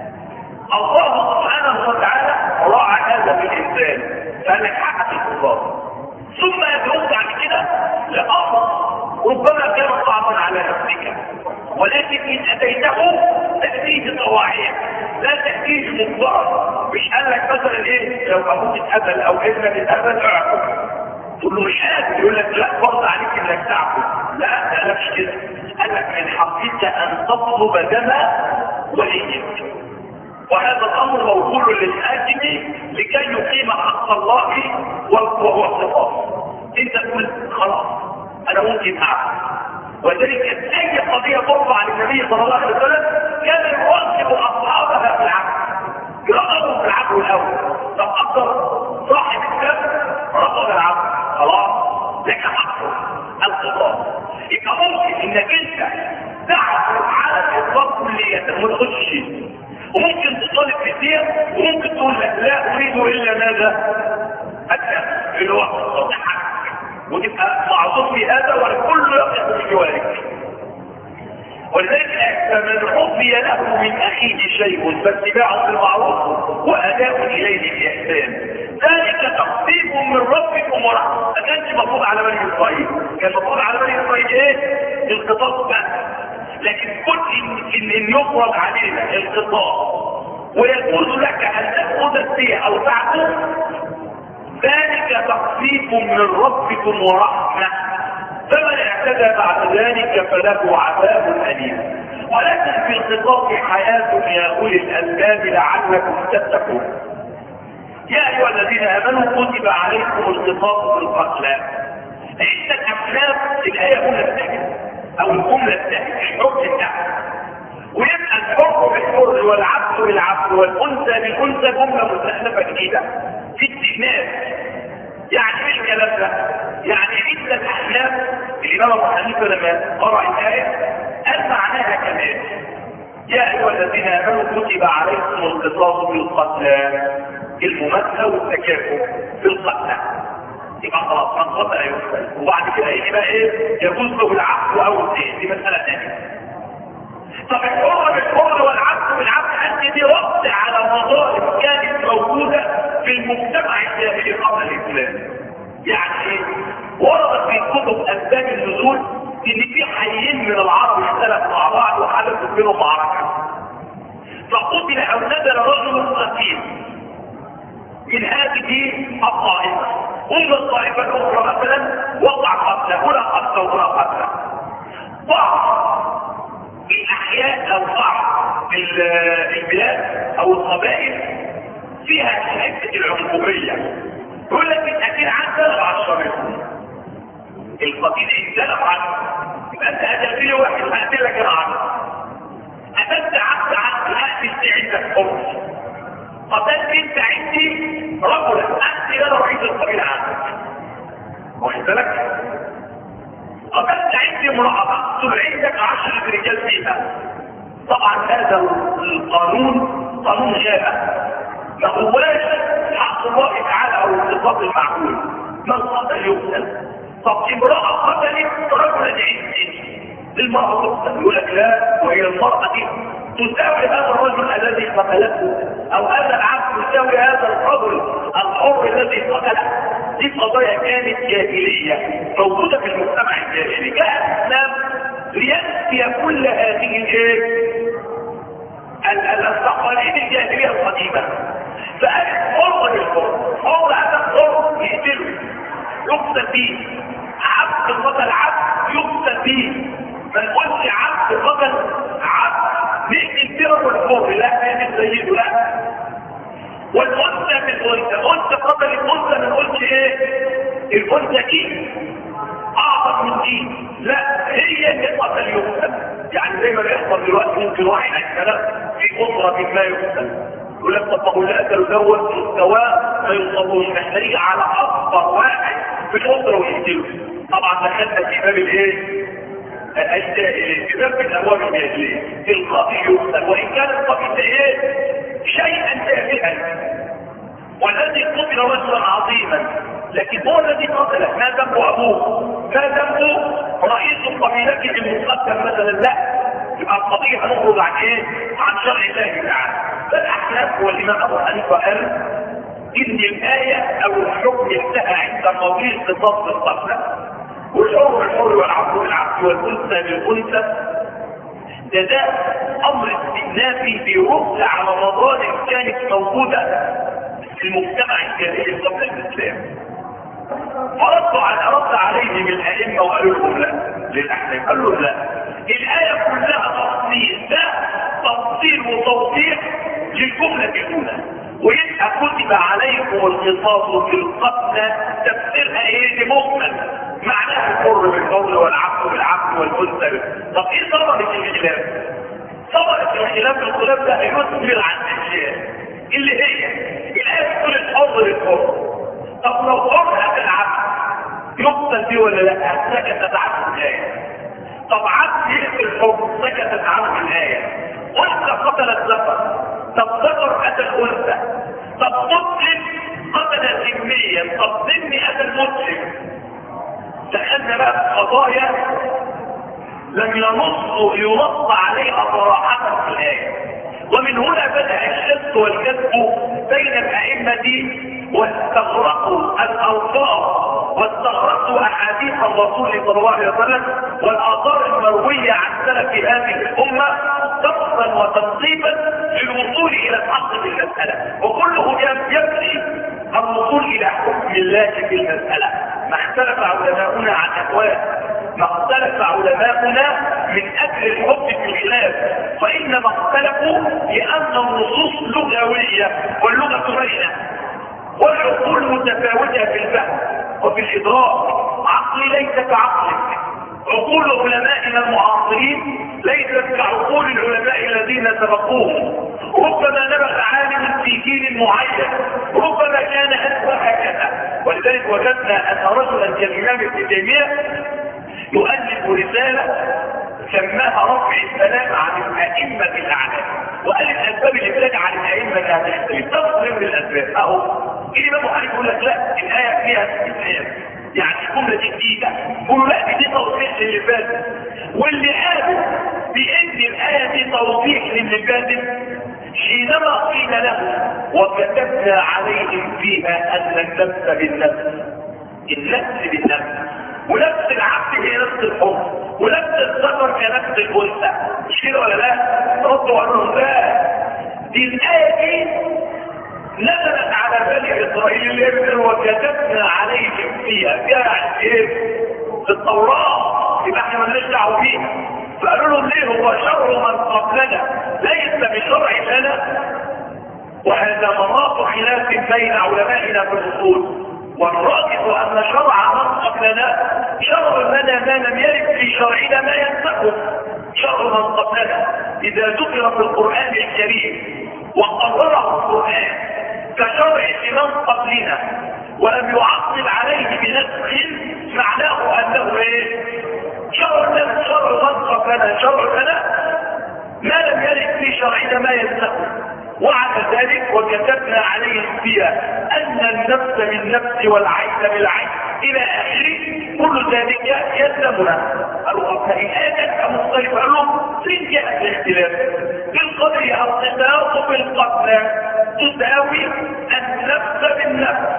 الله سبحانه وتعالى راعى هذا في الانسان فقال لك حقك القصاص، ثم يدعوك بعد كده لامر ربما كان صعبا على نفسك، ولكن ان اتيته تاتيه طواعيه لا تاتيه مجبرا. مش قال لك مثلا ايه لو ابوك اتقتل او ابنك اتقتل اعفو، تقول له مش قادر، يقول لك لا فرض عليك انك تعفو. لا ما قالكش كده، قال لك من حقك ان تطلب دم وليك، وهذا الامر موصول للحاكم لكي يقيم حق الله وهو القصاص. انت تقول خلاص انا ممكن اعفو، وذلك اي قضيه ترفع للنبي صلى الله عليه وسلم كان يواجب اصحابها في العفو، يرغبوا في العفو الاول. طب اقدر صاحب الدم رفض العفو، خلاص لك حقه القصاص. يبقى ممكن انك انت تعفو على الاطلاق كليا وما تخشش، وممكن تطالب كثير وممكن تقول لك لا اريد الا ماذا؟ الدم اللي هو القصاص حقك، وتبقى معصوم في هذا والكل يقف في جوارك. ولذلك فمن عفي له من اخيه شيء فاتباع بالمعروف واداء اليه باحسان ذلك تخفيف من ربكم ورحمه. ما كانش مفروض على بني اسرائيل، كان مفروض على بني اسرائيل ايه؟ القصاص بس. لكن كل ان, إن, إن يفرض علينا القصاص ويجوز لك ان تاخذ الدية او تعفو، ذلك تخفيف من ربكم ورحمه، فمن اعتدى بعد ذلك فله عذاب اليم. ولكن في القصاص حياه يا اولي الالباب لعلكم تتقون. يا ايها الذين امنوا كتب عليكم القصاص في القتلى. عندك افلام الايه هنا الثانيه او الجمله الثانيه الحكم الثاني، ويبقى الحر بالحر والعبد بالعبد والانثى بالانثى جمله مستأنفه جديده في استئناف. يعني ايه الكلام ده؟ يعني عدة احلام الامام ابو حنيفه لما قرأ الايه قال معناها كمان يا ايها الذين امنوا كتب عليكم القصاص في القتلى، المماثله والتكافؤ في القتلى. يبقى خلاص من قتل يقتل، وبعد كده يجي بقى ايه؟ يجوز له العفو او الدين، دي مساله ثانيه. طب الحر بالحر والعبد بالعبد انت دي رد على مظاهر كانت موجوده في المجتمع الجاهلي قبل الاسلام. يعني ايه؟ ورد في كتب اسباب النزول ان في حيين من العرب اختلفوا مع بعض وحدثت بينهم معركه، فقتل او نزل رجل قتيل من هذه الطائفة، ومن الطائفة الاخرى مثلا وقع قتله ولا قتله ولا قتله. بعض الاحياء او بعض البلاد او القبائل فيها حته العنصريه، يقول لك الاكيد عندنا عشرة القتيل انزلق عنه، يبقى انت هتقتل واحد هقتلك انا عنه. قتلت عبد عبد هقتل عندك حر، قتلت انت عندي رجلا اقتل انا رئيس القبيله عنك، واخد بالك؟ قتلت عندي امراه اقتل عندك عشرة رجال فيها. طبعا هذا القانون قانون غابه، ما هواش حق الله تعالى او الانضباط المعقول. من قتل يقتل. طب امراه قتلت رجلا عندي، المراه تقتل، يقول لك لا، وهي المراه دي تساوي هذا الرجل الذي قتلته، او هذا العبد يساوي هذا الرجل الحر الذي قتله. دي قضايا كانت جاهليه موجوده في المجتمع الجاهلي. جاء الاسلام لينفي كل هذه الايه؟ التقاليد الجاهليه القديمه. فقال حر بالحر، حر هذا الحر يقتله يقتل فيه، عبد قتل عبد يقتل فيه. ما نقولش عبد قتل عبد نقتل فيه الحر، لا نعمل سيده، لا. والانثى بالانثى، انثى قتلت انثى، ما نقولش ايه الانثى دي اعظم من دي، لا، هي اللي قتل يقتل. يعني زي ما بيحصل دلوقتي ممكن واحد الكلام في اسره ما يقتل، يقول لك طب ما هو لا دوت مستواه ما يوصلوش، احنا نيجي على اكبر واحد في الاسره ويقتله. طبعا دخلنا في باب الايه؟ في باب الابواب الجاهليه. القاضي يقتل وان كان القاضي ده ايه؟ شيئا تافها، والذي قتل رجلا عظيما، لكن هو الذي قتله. ما ذنبه ابوه؟ ما ذنبه رئيس قبيلته المقدم مثلا؟ لا. يبقى القضيه هنخرج عن ايه؟ عن شرع الله تعالى. فالاحناف والامام ابو حنيفه قال ان الايه او الحكم انتهى عند موضوع قصاص القتلى، والحر الحر والعبد بالعبد والانثى بالانثى. ده ده امر استئنافي بيرد على مظاهر كانت موجوده في المجتمع الجاهلي قبل الاسلام. فردوا على رد عليهم الائمه وقالوا لهم لا، للاحناف قالوا لا، الايه كلها تفصيل، ده تفصيل وتوضيح للجمله الاولى. ويبقى كتب عليكم القصاص في القتلى، تفسيرها ايه؟ مجمل، معناها الحر بالحر والعبد بالعبد والانثى. طب ايه ثمره الخلاف؟ ثمره الخلاف الخلاف ده يثمر عن اشياء اللي هي الايه بتقول الحر بالحر. طب لو حر هذا العبد يقتل فيه ولا لا؟ سكتت عنه الايه. طب عبد يقتل الحر، سكتت عنه الايه. انثى قتلت ذكر، طب ذكر قتل انثى. طب مسلم قتل ذميا، طب ذمي قتل مسلم. دخلنا بقى في قضايا لم ينص ينص عليها صراحه في الايه. ومن هنا بدا الشك والكذب بين الائمه، واستغرقوا الالفاظ واستغرقوا احاديث الرسول صلى الله عليه وسلم والاثار المرويه عن سلف هذه الامه ضبطا وتنصيبا للوصول الى الحق في المساله، وكله يبني الوصول الى حكم الله في المساله. ما اختلف علماؤنا عن اقوال، ما اختلف علماؤنا من اجل الحكم في الخلاف، وانما اختلفوا لان النصوص لغويه واللغه بينه، والعقول متفاوته في الفهم وفي الادراك. عقلي ليس كعقلك، عقول علمائنا المعاصرين ليست كعقول العلماء الذين سبقوهم. ربما نبغ عالم في جيل معين، ربما كان أسوأ هكذا. ولذلك وجدنا أن رجلا كالإمام ابن تيمية يؤلف رسالة سماها رفع السلام عن الأئمة الأعلام، وقال الأسباب اللي بتجعل الأئمة هتختلف. تفصل من الأسباب أهو. الإمام أبو حنيفة يقول لك لا، الآية فيها استثناء، يعني الجملة دي جديدة، يقولوا لا دي توضيح للي فات. واللي قالوا بأن الآية دي توضيح للي فات حينما قيل له وكتبنا عليهم فيها أن النفس بالنفس، النفس بالنفس، ونفس العبد هي نفس الحر، ونفس الذكر كنفس الأنثى، مش كده ولا لا؟ ردوا قالوا لا، دي الآية دي نزلت على بني إسرائيل اللي يقول وكتبنا عليهم فيها فيها ايه؟ في التوراة، يبقى احنا مالناش دعوة بيها. فقالوا لهم ليه؟ هو شر من قبلنا ليس بشرع لنا؟ وهذا مناط خلاف بين علمائنا في الأصول، والراجح أن شرع من قبلنا شرع لنا ما لم يرد في شرعنا ما ينسخه شرع من قبلنا. إذا ذكر في القرآن الكريم وقرره القرآن كشرع لمن قبلنا ولم يعقب عليه بنسخ معناه أنه ايه؟ شرع لنا شرع من قبلنا شرع لنا ما لم يرد في شرعنا ما ينسخه. وعلى ذلك وكتبنا عليهم فيها أن النفس بالنفس والعين بالعين إلى آخره كل ذلك يلزمنا. قالوا فإن آية مختلفة لهم فين جاءت الاختلاف؟ في القضية القصاص بالقتل تساوي النفس بالنفس.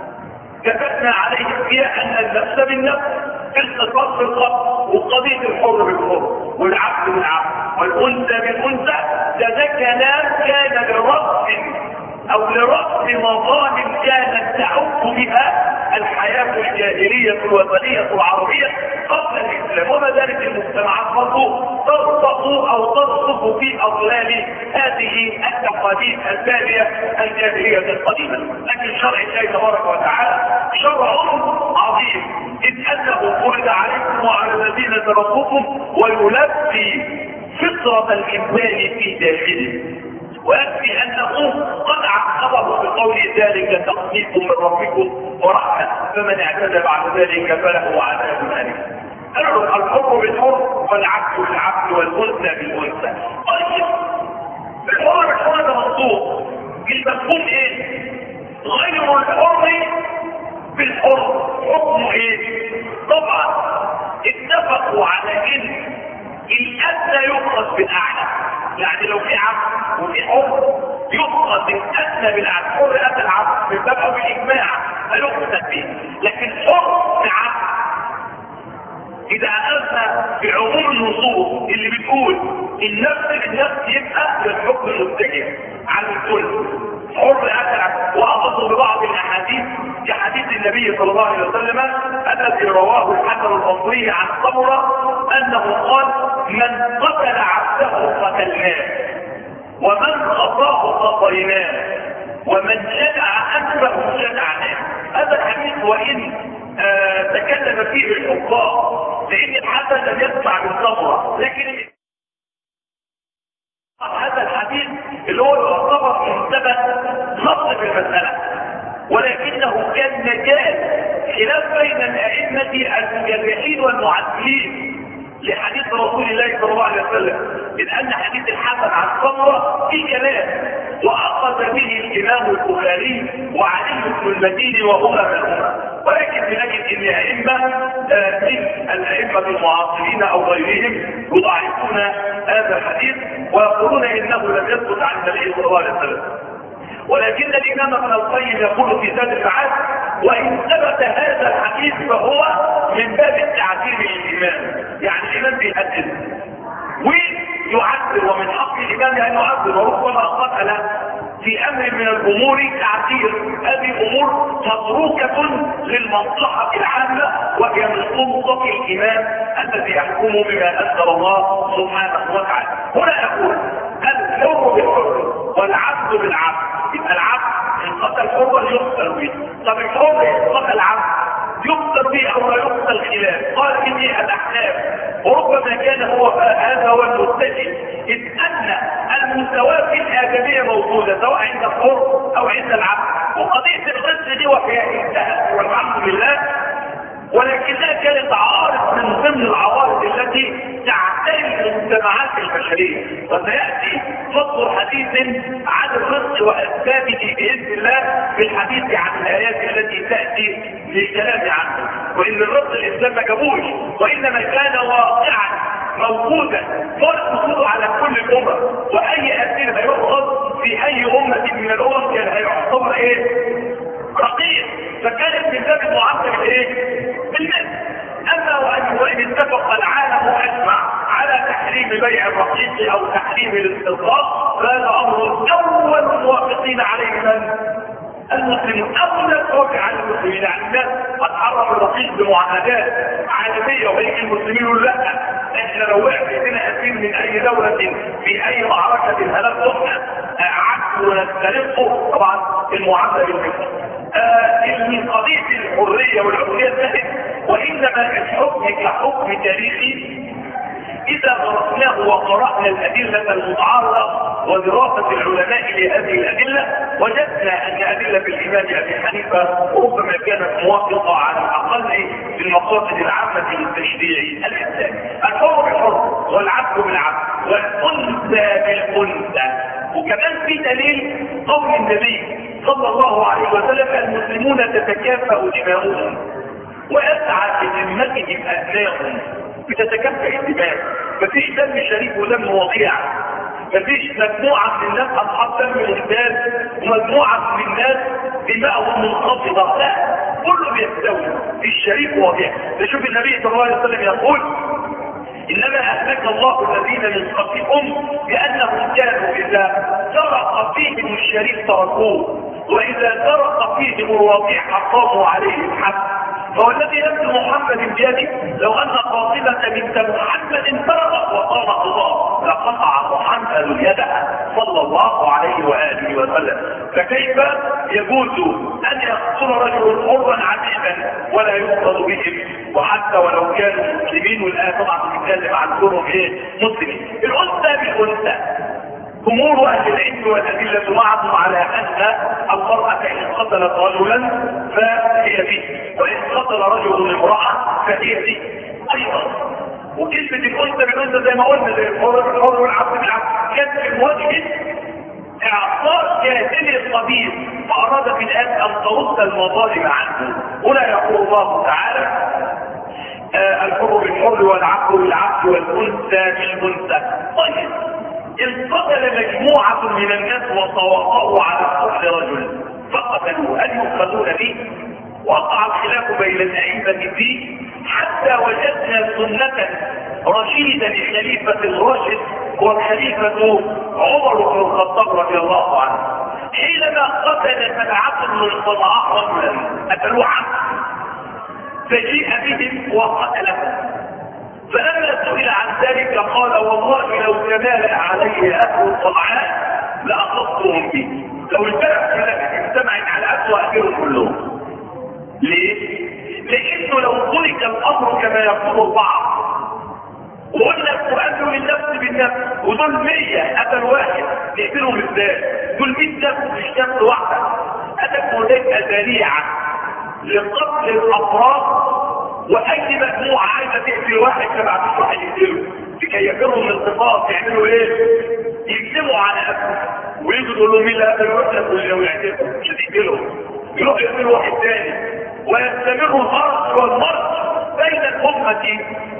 كتبنا عليهم فيها أن النفس بالنفس في القصاص بالقتل، وقضية الحر بالحر والعبد بالعبد والأنثى بالأنثى. ده كلام كان لرفع أو لرفع مظالم كانت تعب بها الحياة الجاهلية الوطنية العربية قبل الإسلام، وما ذلك المجتمعات برضو ترتقوا أو ترصف في أضلال هذه التقاليد البالية الجاهلية القديمة. لكن شرع الله تبارك وتعالى شرع عظيم، إذ أنه فرض عليكم وعلى الذين تركوكم ويلبي فطرة الإنسان في داخله، ويكفي أنه قد عقبه بقول ذلك تخفيف من ربكم ورحمة، فمن اعتدى بعد ذلك فله عذاب أليم. قالوا الحر بالحر والعبد بالعبد والأنثى بالأنثى. طيب الحر بالحر ده منصوب، المفهوم ايه؟ غير الحر بالحر حكمه ايه؟ طبعا اتفقوا على ان الأدنى يقصد بالأعلى، يعني لو في عبد وفي حر يقصد الأدنى بالأعلى، حر أدنى العبد من باب أو بالإجماع هيقصد به. لكن حر بعبد إذا أخذنا بعموم النصوص اللي بتقول النفس بالنفس يبقى للحكم المتجه على الكل حر أدنى العبد. وأخذوا ببعض الأحاديث كحديث النبي صلى الله عليه وسلم الذي رواه الحسن البصري عن سمرة أنه قال من قتل عبده قتلناه ومن خطاه خطيناه ومن جدع أنفه جدعناه. هذا الحديث وإن آه تكلم فيه الحقاق لأن الحسن لم يسمع من سمرة، لكن هذا الحديث اللي هو يعتبر منتبه نص في المسألة، ولكنه كان مجال خلاف بين الأئمة المجرحين والمعدلين لحديث رسول الله صلى الله عليه وسلم، إذ أن حديث الحسن عن سمرة في كلام وأخذ به الإمام البخاري وعلي بن المديني وهما منهما. ولكن بنجد ان الائمه من الائمه المعاصرين او غيرهم يضاعفون هذا الحديث ويقولون انه لم يثبت عن النبي صلى الله عليه وسلم. ولكن الامام ابن القيم يقول في زاد المعاد وان ثبت هذا الحديث فهو من باب التعديل للامام، يعني الامام بيحدث ويعبر، ومن حق الامام ان يعبر، وربما قتل في امر من الامور تعبير. هذه امور متروكه للمصلحه العامه وهي من سلطه الامام الذي يحكم بما انزل الله سبحانه وتعالى. هنا يقول الحر بالحر والعبد بالعبد، يبقى العبد ان قتل حرا يقتل به. طب الحر ان قتل عبد يقتل به او لا يقتل خلاف. قال اني الاحناف وربما كان هو هذا هو المتجه، اذ ان المساواه في الادميه موجوده سواء عند الحر او عند العبد، وقضيه الغسل دي وفيها انتهت والحمد لله. ولكنها كانت عارض من ضمن العوارض التي تعتري المجتمعات البشريه، وسياتي فصل حديث عن الرزق واسبابه باذن الله في الحديث عن الايات التي تاتي للكلام عنه. وان الرزق الاسلام ما جابوش، وانما كان واقعا موجودا فرض على كل الامم، واي اسير هيؤخذ في اي امه من الامم كان هيعتبر ايه؟ رقيق، فكانت من باب المعامله ايه؟ بالمثل. اما وان وان اتفق العالم اجمع على تحريم تحريم بيع الرقيق او تحريم الاسترقاق، فهذا امر اول الموافقين عليه من المسلمون. اول التوافق على المسلمين، يعني الناس هتحرم الرقيق بمعاهدات عالميه وهيجي المسلمين يقولوا لا، احنا لو وقع في ايدينا اسير من اي دوله في اي معركه هناخدها عكس ونسترقه. طبعا المعامله بالمثل. آه قضيه الحريه والعبوديه انتهت، وانما الحكم كحكم تاريخي إذا درسناه وقرأنا الأدلة المتعارضة ودراسة العلماء لهذه الأدلة، وجدنا أن أدلة الإمام أبي حنيفة ربما كانت موافقة على الأقل في المقاصد العامة للتشريع الإسلامي. الحر بالحر والعبد بالعبد والأنثى بالأنثى. وكمان في دليل قول النبي صلى الله عليه وسلم: المسلمون تتكافأ دماؤهم ويسعى بذمتهم أبنائهم. بتتكافئ الدماء، مفيش دم شريف ودم وضيع، مفيش مجموعة من الناس أصحاب دم الإنسان ومجموعة من الناس دماءهم منخفضة، لا، كله بيستوي في الشريف وضيع. نشوف النبي صلى الله عليه وسلم يقول: إنما أهلك الله الذين من قبلكم بأنهم كانوا إذا سرق فيهم الشريف تركوه، وإذا سرق فيهم الوضيع أقاموا عليه الحد. فهو الذي نفس محمد بيده لو أن فاطمة بنت محمد سرقت وقال الله لقطع محمد يدها صلى الله عليه وآله وسلم. فكيف يجوز أن يقتل رجل حرا عبيدا ولا يقتل بهم، وحتى ولو كانوا مسلمين؟ والآن طبعا بنتكلم عن كونهم ايه؟ مسلمين. الأنثى بالأنثى، جمهور اهل العلم والادله معهم على ان المراه ان قتلت رجلا فهي به، وان قتل رجل امراه فهي به ايضا. وكلمه الانثى بالانثى زي ما قلنا زي الحر والعبد بالعبد كانت في الوجه اعطاء كاتل القبيل، فاراد في الان ان ترد المظالم عنه. هنا يقول الله تعالى: آه الحر بالحر والعبد بالعبد والانثى بالانثى. طيب، إن قتل مجموعة من الناس وتواطؤوا على قتل رجل فقتلوا، هل يؤخذون به؟ وقع الخلاف بين الأئمة فيه، حتى وجدنا سنة رشيدة لخليفة الراشد والخليفة عمر بن الخطاب رضي الله عنه، حينما قتل سبعة من الصنعاء رجلا قتلوه عنه، فجيء بهم وقتلهم. فلما سئل عن ذلك قال: والله لو تمالأ عليه أهل الصنعاء لأخذتهم به. لو البلد كلها اجتمعت على أسوأ أهلهم كلهم. ليه؟ لأنه لو ترك الأمر كما يقول البعض وقلنا القرآن من النفس بالنفس، ودول مية قتل واحد نقتلهم ازاي؟ دول مية نفس مش نفس واحدة. أتت هناك ذريعة لقتل الأفراد، واي مجموعه عايزه تقتل واحد تبع مش واحد يقتله لكي يفروا من القصاص. يعملوا ايه؟ يكتبوا على اسمه ويجوا يقولوا مين اللي قتل واحد، ولو يعترفوا مش هتقتلهم يروحوا يقتلوا واحد ثاني، ويستمر الارض والمرض بين الامه،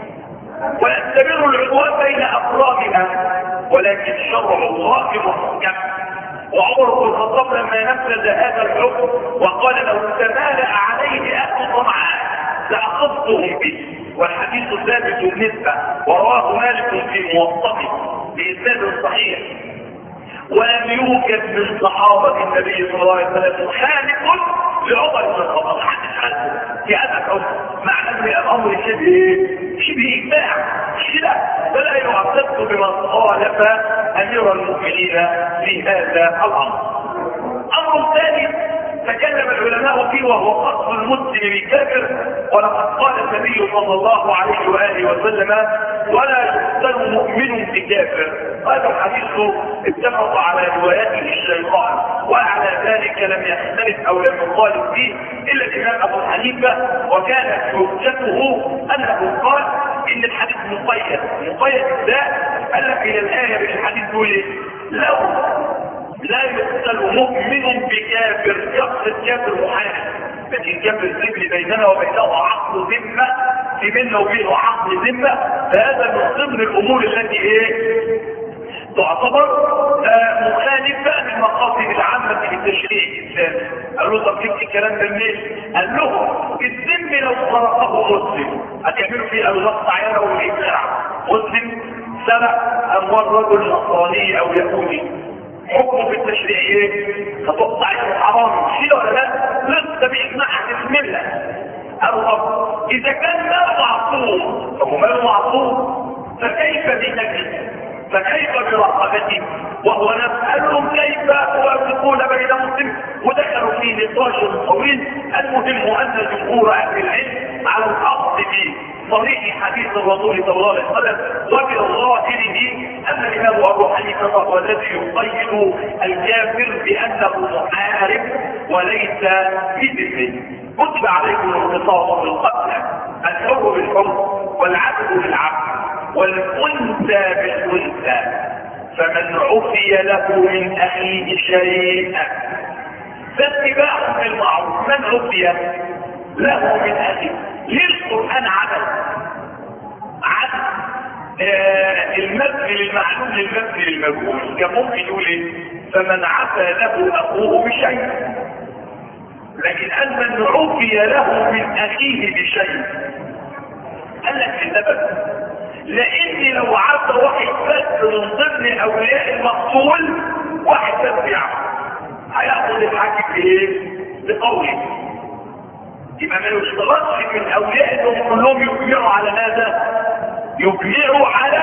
ويستمر العدوان بين افرادها، ولكن شرع الله محكم. وعمر بن الخطاب لما نفذ هذا الحكم وقال: لو تمالأ عليه اهل صنعاء لأخذتهم به. والحديث ثابت بالنسبة، ورواه مالك في موطئه بإسناد صحيح. ولم يوجد من صحابة النبي صلى الله عليه وسلم خالق لعمر بن الخطاب في هذا الحكم، مع أن الأمر شبه شبه إجماع كده، فلا يعتد بمن خالف أمير المؤمنين في هذا الأمر. أمر ثاني تكلم العلماء فيه وهو قتل المسلم بالكافر، ولقد قال النبي صلى الله عليه واله وسلم: ولا يقتل مؤمن بكافر. هذا الحديث اتفق على روايته الشيطان، وعلى ذلك لم يختلف او لم يخالف فيه الا الامام ابو حنيفه، وكانت حجته انه قال ان الحديث مقيد. مقيد ده قال لك الى الايه بالحديث يقول: لو لا يقتل مؤمن بكافر، يقصد كافر محارب، لكن كافر ذمي بيننا وبينه عقد ذمه، في بيننا وبينه عقد ذمه، فهذا من ضمن الامور التي ايه تعتبر آه مخالفه للمقاصد العامه في التشريع الاسلامي. قال له: طب جبت الكلام ده منين؟ قال لهم: الذم لو خرقه مسلم هتعملوا فيه الغص عيانه والاجزاع مسلم، سرق اموال رجل نصراني او يهودي، حكمه في التشريع ايه؟ هتقطع الحرام شيله ولا لا؟ لسه بيجمعها في المله. الرب اذا كان ماله معصوم، فهو ماله معصوم، فكيف بنبي؟ فكيف برقبته؟ وهو نسألهم كيف يوافقون بين مسلم، ودخلوا في نقاش طويل. المهم ان جمهور اهل العلم على الاصل في صريح حديث الرسول صلى الله عليه وسلم وبظاهره ان الامام ابو حنيفه هو الذي يقيد الكافر بانه محارب وليس بذمه. كتب عليكم القصاص بالقتل، الحر بالحر والعبد بالعبد والانثى بالانثى، فمن عفي له من اخيه شيء فاتباع بالمعروف. من عفي له من اخيه، ليه القران عمل عن آه المثل للمعلوم للمثل للمجهول؟ كان ممكن يقول ايه؟ فمن عفى له اخوه بشيء، لكن ان من عفي له من اخيه بشيء قال لك السبب لان لو عفى واحد بس من ضمن اولياء المقتول، واحد بس يعفى، هياخد الحاكم بايه؟ بقوله. يبقى ما يشترطش من اولياء انهم كلهم يجمعوا على ماذا؟ يجمعوا على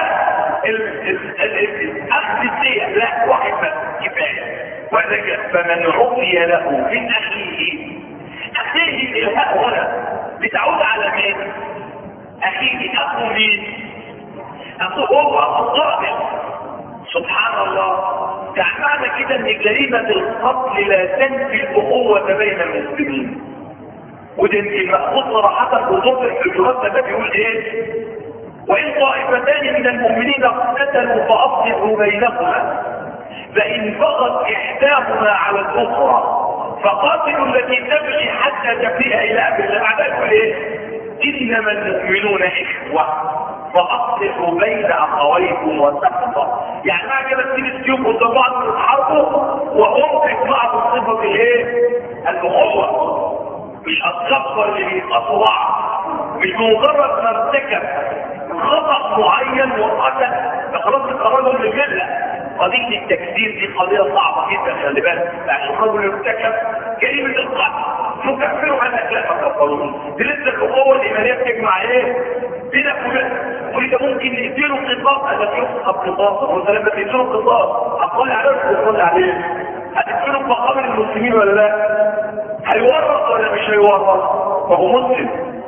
اخذ الدية، لا، واحد بس كفايه. وذلك فمن عفي له من اخيه، اخيه الالهاء هنا بتعود على مين؟ اخيه اخو مين؟ اخو هو الظالم. سبحان الله. يعني معنى كده ان جريمه القتل لا تنفي الاخوه بين المسلمين. وده يمكن مأخوذ صراحه بوضوح الحجرات ده بيقول ايه؟ وان طائفتان من المؤمنين اقتتلوا فاصلحوا بينهما، فان بغت احداهما على الاخرى فقاتلوا التي تبغي حتى تفيء الى امر الله. بعدها يقول ايه؟ انما المؤمنون اخوه فاصلحوا بين اخويكم واتقوا. يعني معنى كده تسيب السيوف قدام بعض وتتحاربوا وهم في بعض صفه الايه؟ الاخوه. مش هتكبر اللي بيقطعوا بعض، مش بمجرد ما ارتكب خطأ معين وقتل فخلاص تخرجوا من المله. قضيه التكفير دي قضيه صعبه جدا، خلي بالك، عشان الرجل ارتكب جريمه القتل نكفره عنك لا تكفرون. دي لسه الاخوه الايمانيه بتجمع ايه؟ بينك وبين وانت ممكن يديله قصاص الذي يسقط قصاصه، وانت لما تديله قصاص هتطلع عليه وتطلع عليه، هتديله مقابل المسلمين ولا لا؟ هيورط ولا مش هيورط؟ فهو مسلم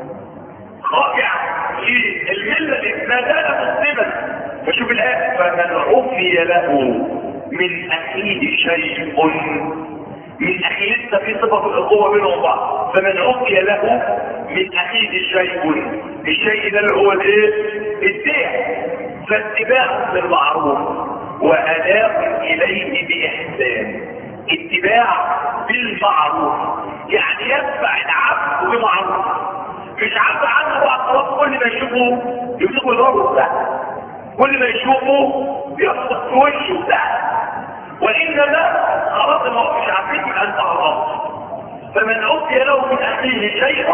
خاضع في المله ما زال مسلما. فشوف الآية فمن عفي له من أخيه شيء، من أخيه لسه في صفة الأخوة بينهم بعض، فمن عفي له من أخيه شيء، الشيء ده اللي هو الايه؟ الدية، فاتباع بالمعروف وأداء إليه بإحسان. اتباع بالمعروف يعني يتبع العبد بمعروف، مش عبد عنه بقى خلاص كل ما يشوفه يمسكوا ضربه ده، كل ما يشوفه بيصدق في وشه ده، وانما خلاص ما هو مش عارفين يبقى انت خلاص. فمن عطي له من اخيه شيء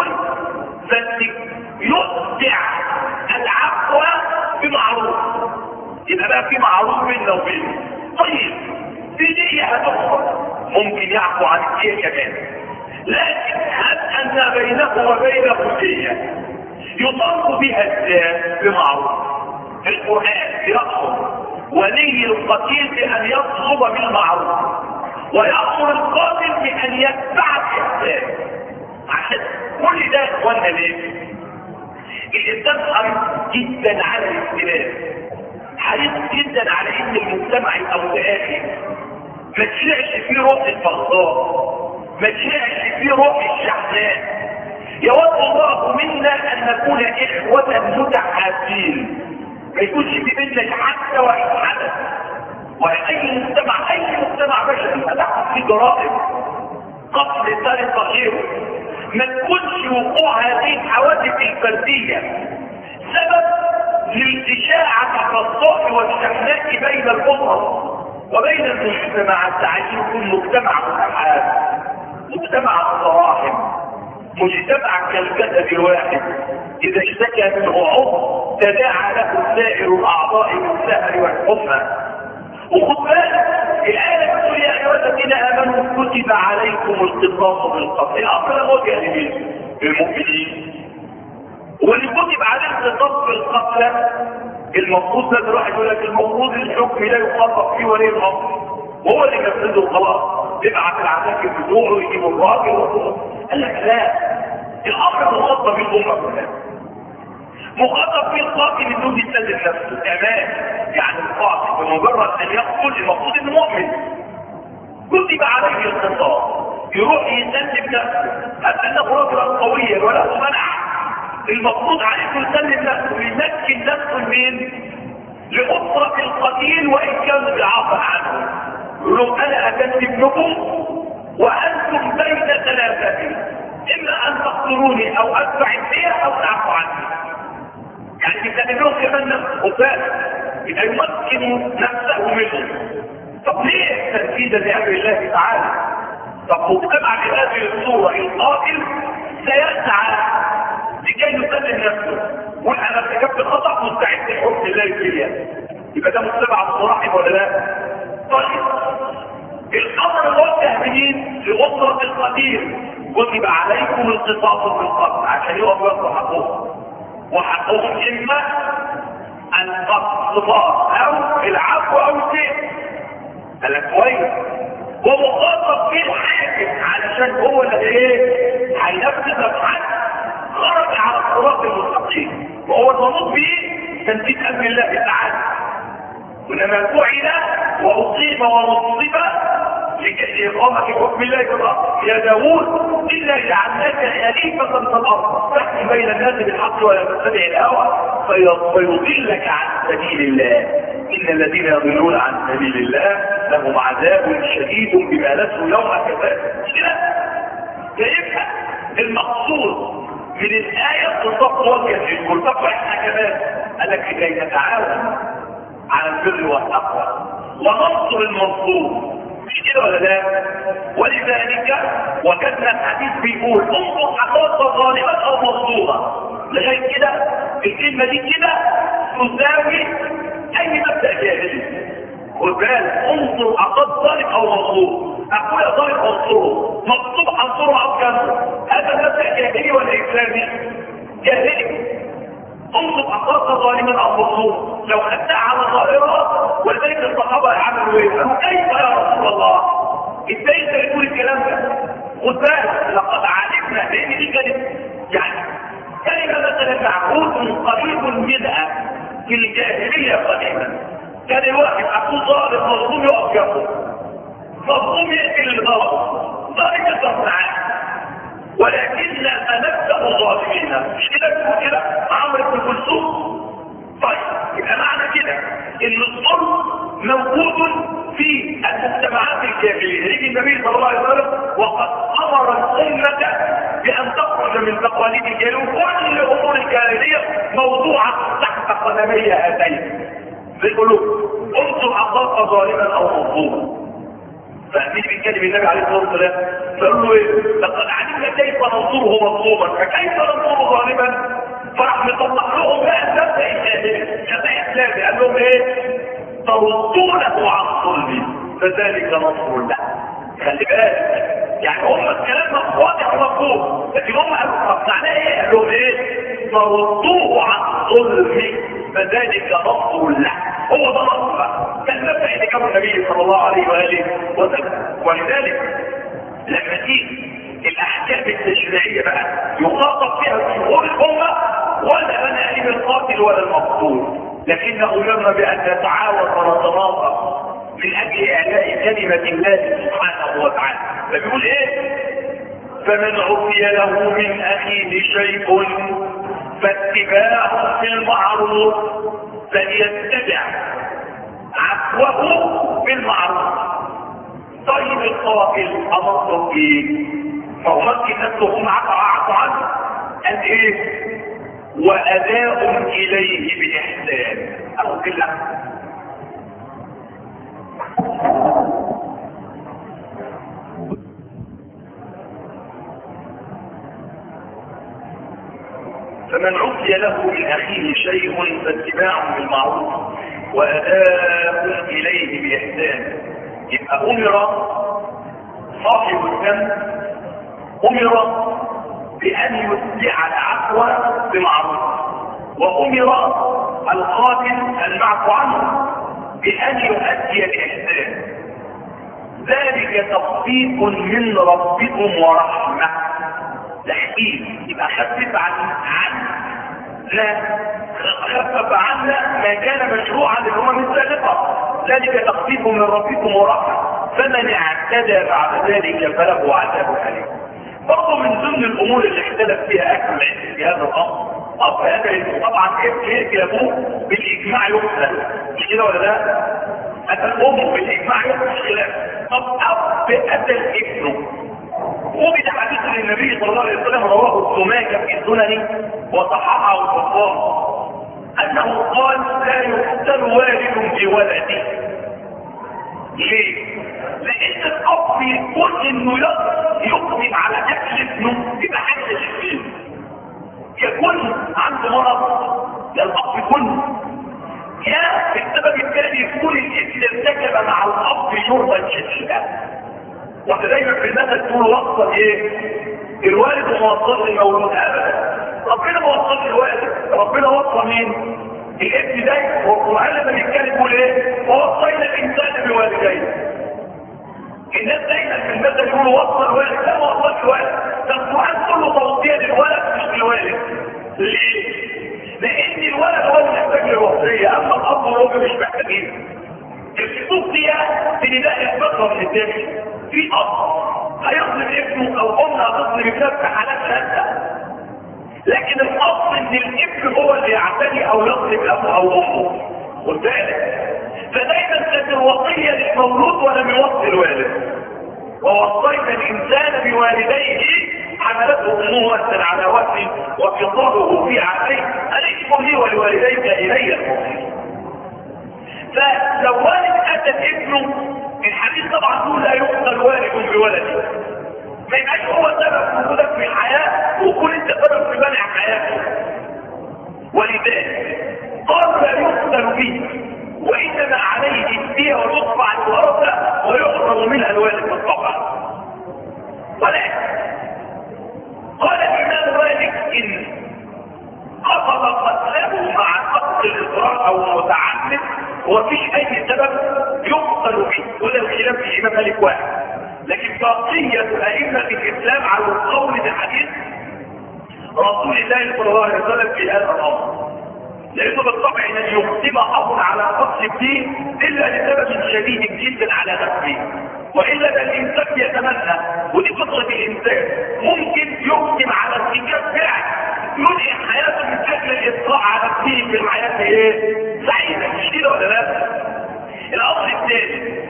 فليتبع العفو بمعروف. يبقى بقى في معروف بيننا وبينه. طيب في دية هتخرج ممكن يعفو عن الدية كمان، لكن هل ان بينه وبينه دية يطلق بها الذات بمعروف؟ في القرآن يأمر ولي القتيل بأن يطلب بالمعروف، ويأمر القاتل بأن يتبع الإحسان. عشان كل ده اخوانا ليه؟ الإنسان حريص جدا على الاختلاف، حريص جدا على إن المجتمع يبقى متآخر، ما تشيعش فيه روح البغضاء، ما تشيعش فيه روح الشحناء. يود الله منا أن نكون إخوة متحابين، ما يكونش في بينك حتى وإن حدث. وأي مجتمع أي مجتمع بشري فتحت فيه جرائم قتل سرقة غيره، ما تكونش وقوع هذه الحوادث الفردية سبب للإشاعة البغضاء والشحناء بين الأسر وبين المجتمعات. عايزين يكون مجتمع متحاب، مجتمع متراحم، مجتمع كالجسد الواحد اذا اشتكى منه عضو تداعى له سائر الاعضاء بالسهر والحمى. وخد بالك الايه بتقول يا ايها الذين امنوا كتب عليكم القصاص بالقتل، الامر وجه للمؤمنين، واللي كتب عليه القصاص بالقتل المفروض لازم الواحد يقول لك المفروض الحكم لا يخاطب فيه ولي الامر، وهو اللي ينفذه خلاص، يبعث العساكر بتوعه ويجيبوا الراجل وطوعه. قال لك لا، الامر مخاطب بالامه كلها، مخاطب بالقاتل انه يسلم نفسه كمان. يعني القاتل بمجرد ان يقتل المفروض انه مؤمن كتب عليه القصاص يروح يسلم نفسه، هل انه رجلا قويا وله منع المفروض عليه يسلم نفسه ويمكن نفسه من لأسرة القتيل وإن كان بالعفو عنه. يقول لهم أنا أتت ابنكم وأنتم بين ثلاثة، إما أن تقتلوني أو أدفع الدية أو تعفو عني. يعني بيسلم لهم كمان نفسه وفاة يبقى يمكن نفسه منه. طب ليه تنفيذا لأمر الله تعالى؟ طب مجتمع بهذه الصورة القاتل سيسعى لكي يسلم نفسه، وانا ارتكبت خطأ مستعد لحكم الله فيها، يبقى ده مجتمع متراحم ولا لا؟ طيب الامر موجه منين؟ لاسرة القتيل، كتب عليكم القصاص بالقتل عشان يقف ياخدوا حقهم، وحقهم اما القصاص او العفو او الدين. قال لك كويس، ومخاطب به الحاكم علشان هو اللي ايه؟ هينفذ الحد خرج على الصراط المستقيم، وهو المنوط به تنفيذ امر الله تعالى. ولما فعل واصيب ونصب لكي اقامه حكم الله في الارض يا داوود الا جعلناك خليفه في الارض تحكم بين الناس بالحق ولا تتبع الهوى فيضلك عن سبيل الله. ان الذين يضلون عن سبيل الله لهم عذاب شديد بما نسوا يوم كذاب. فيبقى المقصود من الآية بالضبط وجه للكل. طب احنا كمان قال لك لكي نتعاون على البر والتقوى وننصر المنصور، مش كده ولا لا؟ ولذلك وجدنا الحديث بيقول انظر حقيقة ظالمة او مظلومة، لغاية كده الكلمة دي كده تساوي اي مبدأ جاهلي. خد بالك انظر حقيقة ظالم او مظلوم، اقول يا ظالم انصره، مطلوب انصره او كذا، هذا مبدأ جاهلي ولا اسلامي؟ جاهلي. انظر حقيقة ظالما او مظلوم لو خدتها على ظاهرها، ولذلك الصحابة عملوا ايه؟ كيف يا رسول الله؟ ازاي انت تقول الكلام ده؟ خد بالك لقد علمنا لان دي كانت يعني كلمة مثلا معهود قريب منها في الجاهلية قديما. كان الواحد اقول ظالم مظلوم يقف يقف مظلوم يقتل الظالم ظالم يقف معاه، ولكن لا نبدأ ظالمين، مش كده تقول كده عمرو بن كلثوم. طيب يبقى معنى كده ان الظلم موجود في المجتمعات الجاهليه. يجي النبي صلى الله عليه وسلم وقد امر الامه بان تخرج من تقاليد الجاهليه، وكل امور الجاهليه موضوعه تحت قدمي هاتين. بيقولوا انصر اخاك ظالما او مظلوما. فمين بيتكلم النبي عليه الصلاه والسلام؟ فقالوا له ايه؟ لقد علمنا كيف ننصره مظلوما فكيف ننصره ظالما؟ فراح مطلع لهم بقى المبدا الجاهلي، مبدا اسلامي، قال لهم ايه؟ تردونه عن ظلمه فذلك نصر الله. خلي بالك يعني هم الكلام واضح ومفهوم، لكن هم قالوا معناه ايه؟ قال لهم ايه؟ تردوه عن ظلمه فذلك نصر الله. هو ده نصر الله، كان المبدا اللي كان النبي صلى الله عليه واله وسلم. ولذلك لما تيجي الاحكام التشريعيه بقى يخاطب فيها جمهور الامه ولا بني ادم القاتل ولا المقتول، لكن امرنا بان نتعاون ونتناصر من اجل اعلاء كلمه الله سبحانه وتعالى. فبيقول ايه؟ فمن عفي له من اخيه شيء فاتباع بالمعروف فليتبع عفوه بالمعروف. طيب القاتل امرهم ايه؟ فهو ممكن نفسهم عفوا عنه قال ايه؟ واداء اليه باحسان او بالله. ولي له من اخيه شيء فاتباع بالمعروف واداء اليه باحسان. يبقى امر صاحب الذنب امر بان يتبع العفو بمعروف، وامر القاتل المعفو عنه بان يؤدي باحسان. ذلك تخفيف من ربكم ورحمه. تحقيق يبقى خفف عن عن لا خفف عنا ما كان مشروعا للامم السابقه. ذلك تخفيف من ربكم ورحمه فمن اعتدى بعد ذلك فله عذاب اليم. برضه من ضمن الامور اللي اختلف فيها اهل العلم في هذا الامر اب هذا طبعا ابن ابوه بالاجماع يقتل، مش كده ولا لا؟ اتى امه بالاجماع يقتل خلاف. طب اب اتى ابنه وجد حديث للنبي صلى الله عليه وسلم رواه ابن ماجه في السنن وصححه البخاري انه قال لا يقتل والد بولده. ليه؟ لان الاب يكون انه يقدم على اكل ابنه يبقى حاجه شديده. يكون عنده مرض يا الاب يكون يا السبب الثاني يكون الابن ارتكب مع الاب جرما شديدا. وانت دايما في المثل تقول وصل ايه؟ الوالد ما وصلش المولود ابدا. ربنا ما وصلش الوالد، ربنا وصل مين؟ الابن ده. والقران لما بيتكلم يقول ايه؟ ووصينا الانسان بوالديه. الناس دايما في المثل يقولوا وصل الوالد، لا ما وصلش الوالد. ده القران كله توصيه للولد مش للوالد. ليه؟ لان الولد هو اللي محتاج للوصيه، اما الاب والام مش محتاجين. الخطوط دي بنداء يحبطها من الداخل. في اب هيظلم ابنه او ام هتظلم ابنها في حالات شاذه، لكن الاصل ان الابن هو اللي يعتدي او يظلم ابوه او امه. خد بالك، فدايما كانت الوصيه للمولود ولم يوصي الوالد. ووصينا الانسان بوالديه حملته امه وهنا على وهن وفصاله في عامين ان اشكر لي ولوالديك الي المصير. فلو والد اتى ابنه الحديث طبعا يقول لا يقتل والد بولده، ما يبقاش هو سبب وجودك في الحياه وكل انت سبب في منع حياته. ولذلك قال لا يقتل به وانما عليه الدية ويقطع الورثه ويحرم منها الوالد بالطبع. ولكن قال الامام مالك ان قصد قتله مع قتل الاضرار او متعمد ومفيش اي سبب يقتل به، وده الخلاف في الامام مالك واحد. لكن بقيه ائمه الاسلام على القول بحديث رسول الله صلى الله عليه وسلم في هذا الامر، لانه بالطبع لن يقدم اب على قتل ابنه الا لسبب شديد جدا على نفسه، والا ده الانسان يتمنى، ودي فطره الانسان، ممكن يقدم على ارتكاب فعل ينهي حياته من اجل الاطلاع على ابنه في الحياه ايه؟ سعيده، مش كده ولا لا؟ الامر الثاني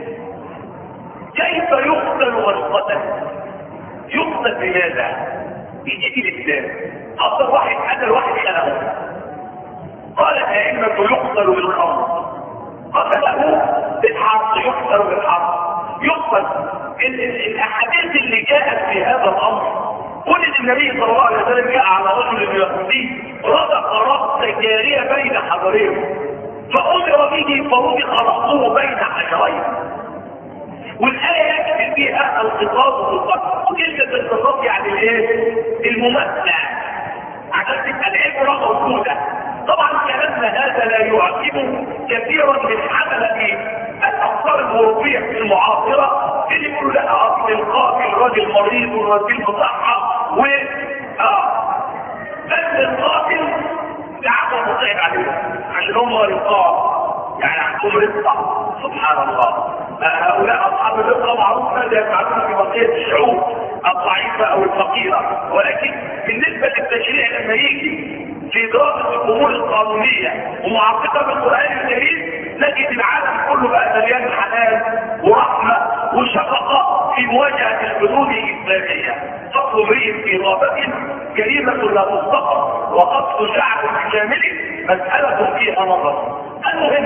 كيف يقتل والقتل؟ يقتل بماذا؟ يجي الاسلام اكثر واحد قتل واحد خلقه. قال الائمه يقتل بالخمر، قتله بالحرب، يقتل بالحرب، يقتل. الاحاديث اللي جاءت في هذا الامر قل النبي صلى الله عليه وسلم جاء على رجل يهودي رزق راس جاريه بين حجرين فامر به فرزق راسه بين حجرين. والايه يكفي فيها القصاص والقتل، وكلمه القصاص يعني الايه؟ الممتع، عشان تبقى العبره موجوده. طبعا كلامنا هذا لا يعجبه كثيرا من حمله الافكار الاوروبيه في المعاصره اللي يقولوا لا اصل القاتل راجل مريض والراجل مصحح و اه بس القاتل دعوه مصيب عليهم عشان هم رقاب، يعني عندهم رقه. سبحان الله، هؤلاء اصحاب الرقه معروف ماذا يفعلون في بقيه الشعوب الضعيفه او الفقيره، ولكن بالنسبه للتشريع لما يجي في دراسه الامور القانونيه ومعرفتها بالقران الكريم نجد العالم كله بقى مليان حنان ورحمه وشفقه في مواجهه الحدود الاسلاميه. قتل امرئ في غابه جريمه لا تستقر، وقتل شعب بكامله مساله فيها نظر. المهم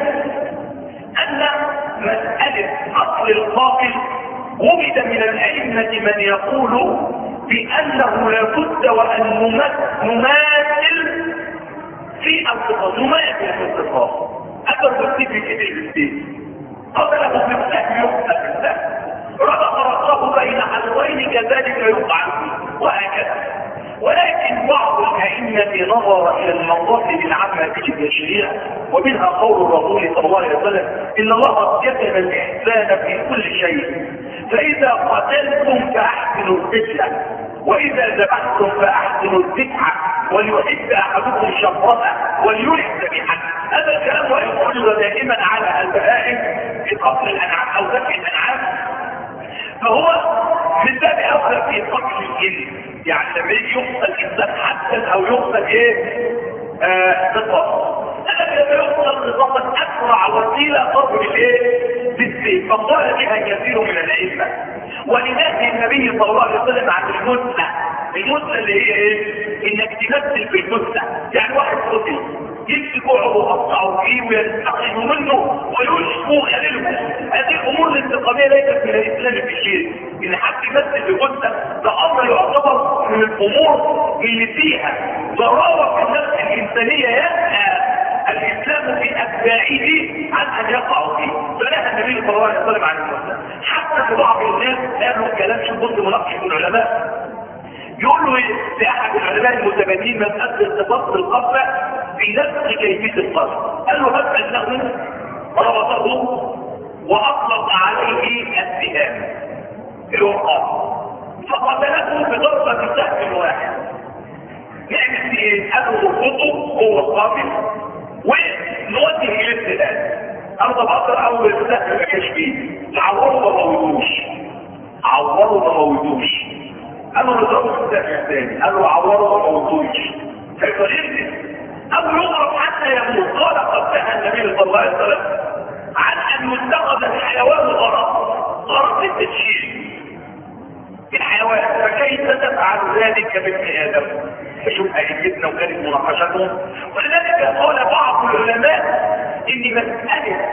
ان مساله قتل القاتل وجد من الائمه من يقول بانه لا بد وان نماثل مات في القصاص، قتل بالسيف كده بالسيف، قتله بالسهم يقتل بالسهم، ربط رأسه بين حلوين كذلك يقع وهكذا. ولكن بعض الأئمة نظر إلى المقاصد العامة في التشريع، ومنها قول الرسول صلى الله عليه وسلم: إن الله كتب الإحسان في كل شيء، فإذا قتلتم فأحسنوا القتلة، وإذا ذبحتم فأحسنوا الذبحة، وليحب أحدكم شفرته وليرح ذبيحته. هذا الكلام ويقول دائما على البهائم في قتل الأنعام أو ذبح الأنعام، فهو من باب أولى في قتل الجن. يعني لما يجي يقتل إنسان حتى أو يقتل إيه؟ قصاص. أنا لما يقتل قصاصا أسرع وسيلة ضرب الإيه؟ بالسيف، فقال بها كثير من الأئمة. ولنهي النبي صلى الله عليه وسلم عن المثلى. المثلى اللي هي إيه؟ إنك تمثل في المثلى، يعني واحد قتل يمسكوا ويقطعوا فيه ويستقيموا منه ويشفوا يللوا. هذه الامور الانتقاميه ليست من الاسلام في شيء. ان حد يمثل بجثه ده امر يعتبر من الامور اللي فيها ضراوه في النفس الانسانيه، ينهى الاسلام في اتباعه عن ان يقعوا فيه. فنهى النبي صلى الله عليه وسلم عن المثلى. حتى في بعض الناس قالوا كلام شو بص مناقش من العلماء، يقولوا لأحد العلماء المتبنين من أجل ارتباط القبضة في نفس كيفية القبض، قال له هذا أنه ربطه وأطلق عليه السهام الوقاف فقتله بضربة سهم واحد. نعمل في ايه؟ قالوا ربطه هو القابل ونوجه إلى السهام. أنا بقدر أول سهم ما كانش فيه، عوره ما موجودوش عوره ما موجودوش قالوا نضربه في الثاني الثاني، قالوا عوره ما موجودوش فيفرقني او يضرب حتى يموت. قال قد نهى النبي صلى الله عليه وسلم عن ان يتخذ الحيوان غرض غرض التدشين الحيوان، فكيف تفعل ذلك بابن ادم؟ فشوف ايتنا وكانت مناقشتهم. ولذلك قال بعض العلماء ان مساله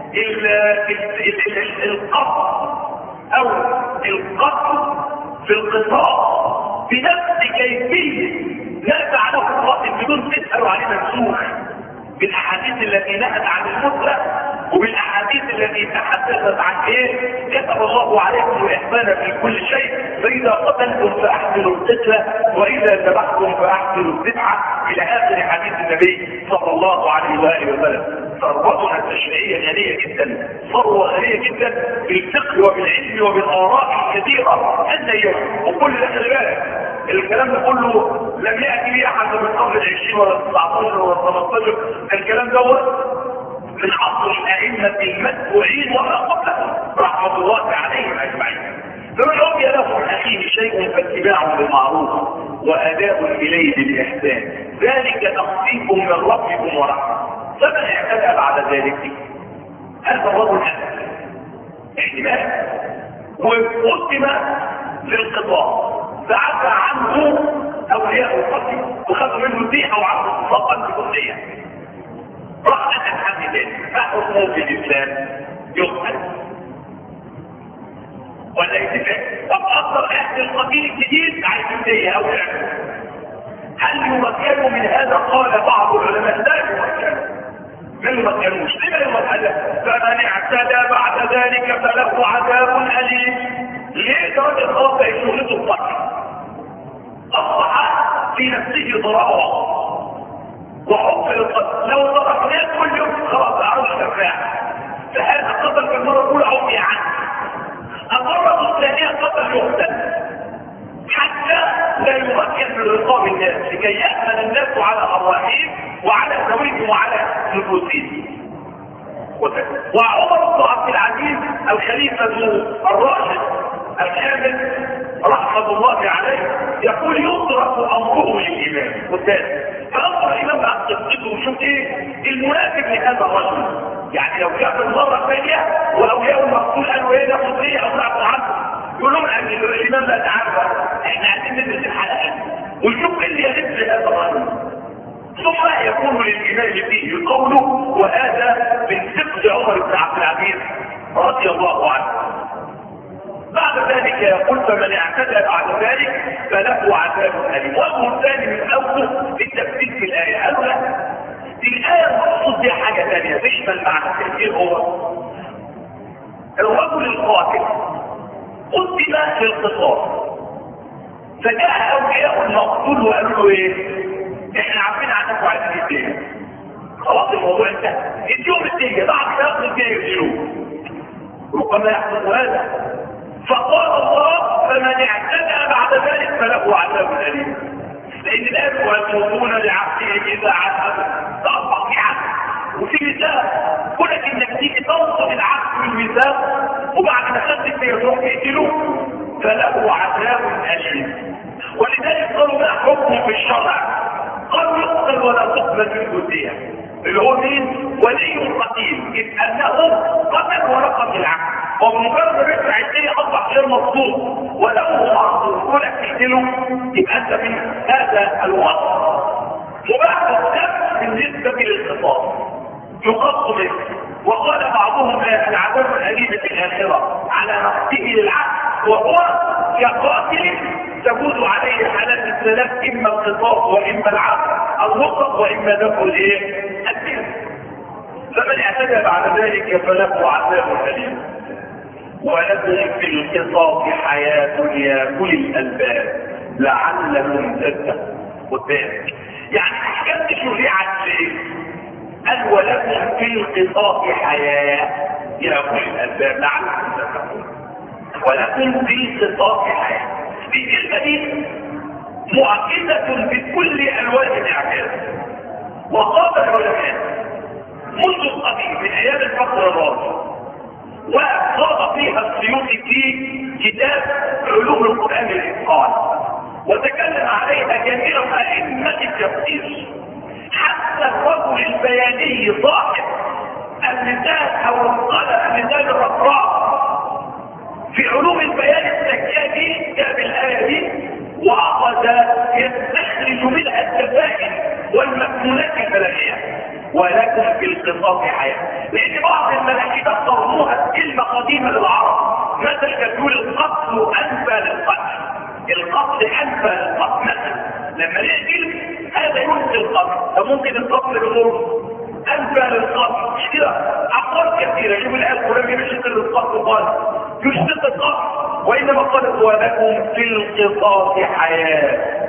القتل او القتل في القصاص بنفس كيفية لا فعله القاتل بدون تسأل عليه منسوخ بالاحاديث التي نهت عن المثلى وبالاحاديث التي تحدثت عن ايه؟ كتب الله عليكم الاحسان في كل شيء، فاذا قتلتم فاحسنوا القتلة واذا ذبحتم فاحسنوا الذبحة الى اخر حديث النبي صلى الله عليه واله وسلم. ثروتنا التشريعية غنية جدا، ثروة غنية جدا بالفقه وبالعلم وبالاراء الكثيرة النية. وكل ده خلي بالك الكلام ده كله لم يأتي لي احد من قبل العشرين ولا التسعتاشر ولا الثمانتاشر. الكلام دوت من عصر الائمة المتبوعين وما قبلهم رحمة الله عليهم اجمعين. فمن عطي له من اخيه شيء فاتباع بالمعروف واداء اليه بالاحسان، ذلك تخفيف من ربكم ورحمة. فمن اعتدى بعد ذلك هذا الرجل اسد احتمال وقدم للقضاء فعفى عنه اولياء القتل وخذوا منه الديحه وعملوا اطلاقا بكليه. راح اسد حد ذلك فحكمه في الاسلام يقتل ولا يتفق. طب افضل اهل القتيل الجديد عايز ينتهي او يعمل هل يمكنوا من هذا؟ قال بعض العلماء لا يمكنوا. ما يمكنوش. لما يمكنوا؟ فمن اعتدى بعد ذلك فله عذاب اليم. ليه درجه الخاصه شغلته القتل؟ اصبح في نفسه ضراوه وحب القتل. لو ضربناه كل يوم خلاص عروش شفاعه. فهذا قتل في المره الاولى عفي عنه. المره الثانيه قتل يقتل حتى لا يمكن من رقاب الناس لكي يأمن الناس على أرواحهم وعلى ذويهم وعلى نفوسهم. وعمر بن عبد العزيز الخليفة الراشد الكامل رحمة الله عليه يقول يصرف أمره للإمام والتالي. فأمر الإمام بقى قصته وشوف إيه المناسب لهذا الرجل. يعني لو جاء في المرة الثانية ولو جاء المقتول قالوا إيه ناخد إيه أو نعرف عنه يقول لهم ان الامام لا تعرف احنا عايزين ندرس الحلقات ونشوف اللي يهز هذا الرجل. ثم يكون للامام فيه قوله وهذا من فقه عمر بن عبد العزيز رضي الله عنه. بعد ذلك يقول فمن اعتدى بعد ذلك فله عذاب اليم. وجه ثاني من اوجه التفسير في الايه قالوا لا الآية المقصود بها حاجة ثانية تشمل معنى كثير. هو الرجل القاتل قدم للقصاص، فجاء أولياء المقتول وقالوا له ايه؟ احنا عارفين عنكم عايزين الدنيا، خلاص الموضوع انتهى، اديهم الدنيا، بعد ما ياخدوا الدنيا يقتلوه. ربما يحصل هذا، فقال الله فمن اعتدى بعد ذلك فله عذاب أليم. لأن الآن والموضون لعقله إذا عذب تأصبح في عقل وفي مثال، كلك إنك تيجي تنصب العقل بالمثال وبعد ما خدت فيه تروح تقتله فله عذاب أليم. ولذلك قالوا ما حكمه في الشرع؟ قالوا يقتل ولا تقبل منه الدية، اللي هو مين؟ ولي القتيل، إذ أنه قتل ورقم العقل، وبمجرد ما يدفع الدية أصبح غير مطلوب وله معصوم ولا تقتله، يبقى أنت في هذا الوقت مباح الدم بالنسبة للقصاص يقص منه. وقال بعضهم العذاب الأليم في الآخرة على نقصه للعقل، وهو كقاتل تجوز عليه حالات الثلاث، إما القصاص وإما العقل الوسط وإما دفع الايه؟ الدم. فمن اعتدى بعد ذلك فله عذاب أليم. ولكم في القصاص حياة يا أولي الألباب لعلكم تتقون. قدام يعني احكام شريعة ليه؟ قال ولكم في القصاص حياة يا أولي الألباب لعلكم تتقون. ولكم في القصاص حياة، في الحديث مؤكدة بكل ألوان الإعجاز. وقال العلماء منذ القديم من أيام الفقر الرازي، وقال فيها السيوطي في كتاب علوم القرآن الإتقان، وتكلم عليها جميع أئمة التفسير، حتى الرجل البياني صاحب اللسان أو القلم اللسان الرقراء في علوم البيان السكاني جاب الآية دي وأخذ يستخرج منها التفاهم والمكنونات البلاغية. ولكن في القصاص حياة، لأن بعض الملاحدة اخترموها كلمة قديمة للعرب، مثل تقول القتل أنفى للقتل، القتل أنفى للقتل مثلا، لما نقتل هذا ينفي القتل، فممكن القتل بظلم أنفى للقتل، مش كده؟ أقوال كثيرة يقول القرآن مش يشتغل القتل قال يشتغل القتل، وإنما قالت ولكم في القصاص حياة.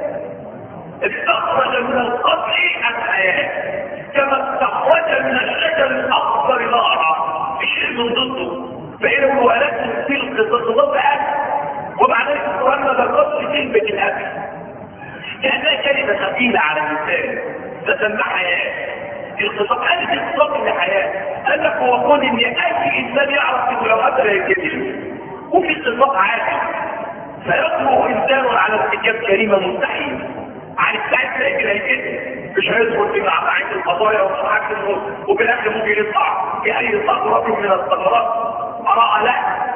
استخرج من القتل الحياة كما استخرج من الشجر الأخضر نارا، الشيء من ضده، فإنه ولكم في القصاص ضد أكل. وبعد ذلك القرآن ما ذكرش كلمة الأكل كأنها كلمة ثقيلة على الإنسان تسمى حياة. القصاص قالت القصاص من حياة، قال لك هو قول إن أي إنسان يعرف إنه لو قتل يتقتل، وفي قصاص عادل فيقوم إنسان على ارتكاب جريمة مستحيل عن الساعة تلاقي هيكتب مش هيدخل في معمعة القضايا ومحاكم وبالاخر ممكن يطلع في اي ثغرة من الثغرات اراء لا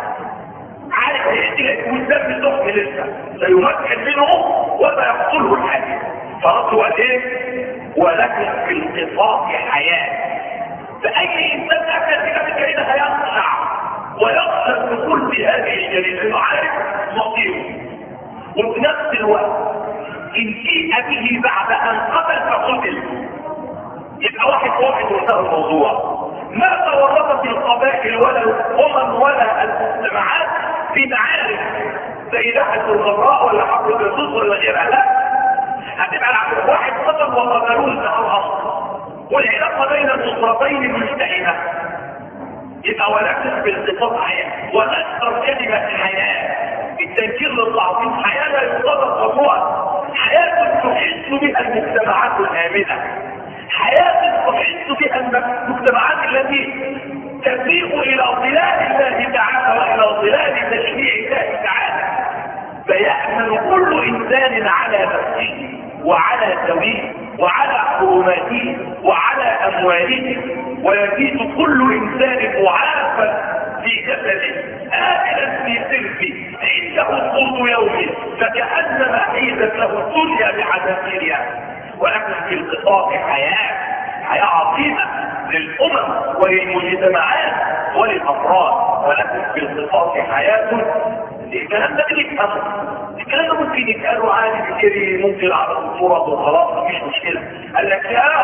عارف هيقتل والدم سخن لسه سيمكن منه ولا يقتله الحاكم. فرده قال ايه؟ ولكن في القصاص حياة. فاي انسان اكل كده بالجريمة هيقطع ويقصر بكل هذه الجريمة لانه عارف مصيره. وفي نفس الوقت إن جيء به بعد أن قتل فقتل، يبقى واحد واحد وانتهى الموضوع. ما تورطت القبائل ولا الأمم ولا المجتمعات في معارك زي لحظة الغراء ولا حرب الرصاص ولا غيرها، لا، هتبقى العقل واحد قتل وقتلوه انتهى الأمر، والعلاقة بين الأسرتين ملتئمة. يبقى ولكن بالقصاص حياة، ونكثر كلمة حياة التنكير للتعظيم. حياة لا يصدق ممنوعة، حياة تحس بها المجتمعات الآمنة، حياة تحس بها المجتمعات التي تسيء إلى ظلال الله تعالى وإلى ظلال تشريع الله تعالى، فيأمن كل إنسان على نفسه وعلى ذويه وعلى حرماته وعلى أمواله، ويزيد كل إنسان معافى في جسده آمنا في سربه عنده قوت يومه فكأنما حيزت له الدنيا بعذابيرها. ولكن في القصاص حياة، حياة عظيمة للأمم وللمجتمعات وللأفراد. ولكن في القصاص حياة. الكلام ده بنفهمه، الكلام ده ممكن يتقالوا عادي كتير، ممكن على الصورة وخلاص مفيش مشكلة. قال لك يا أولي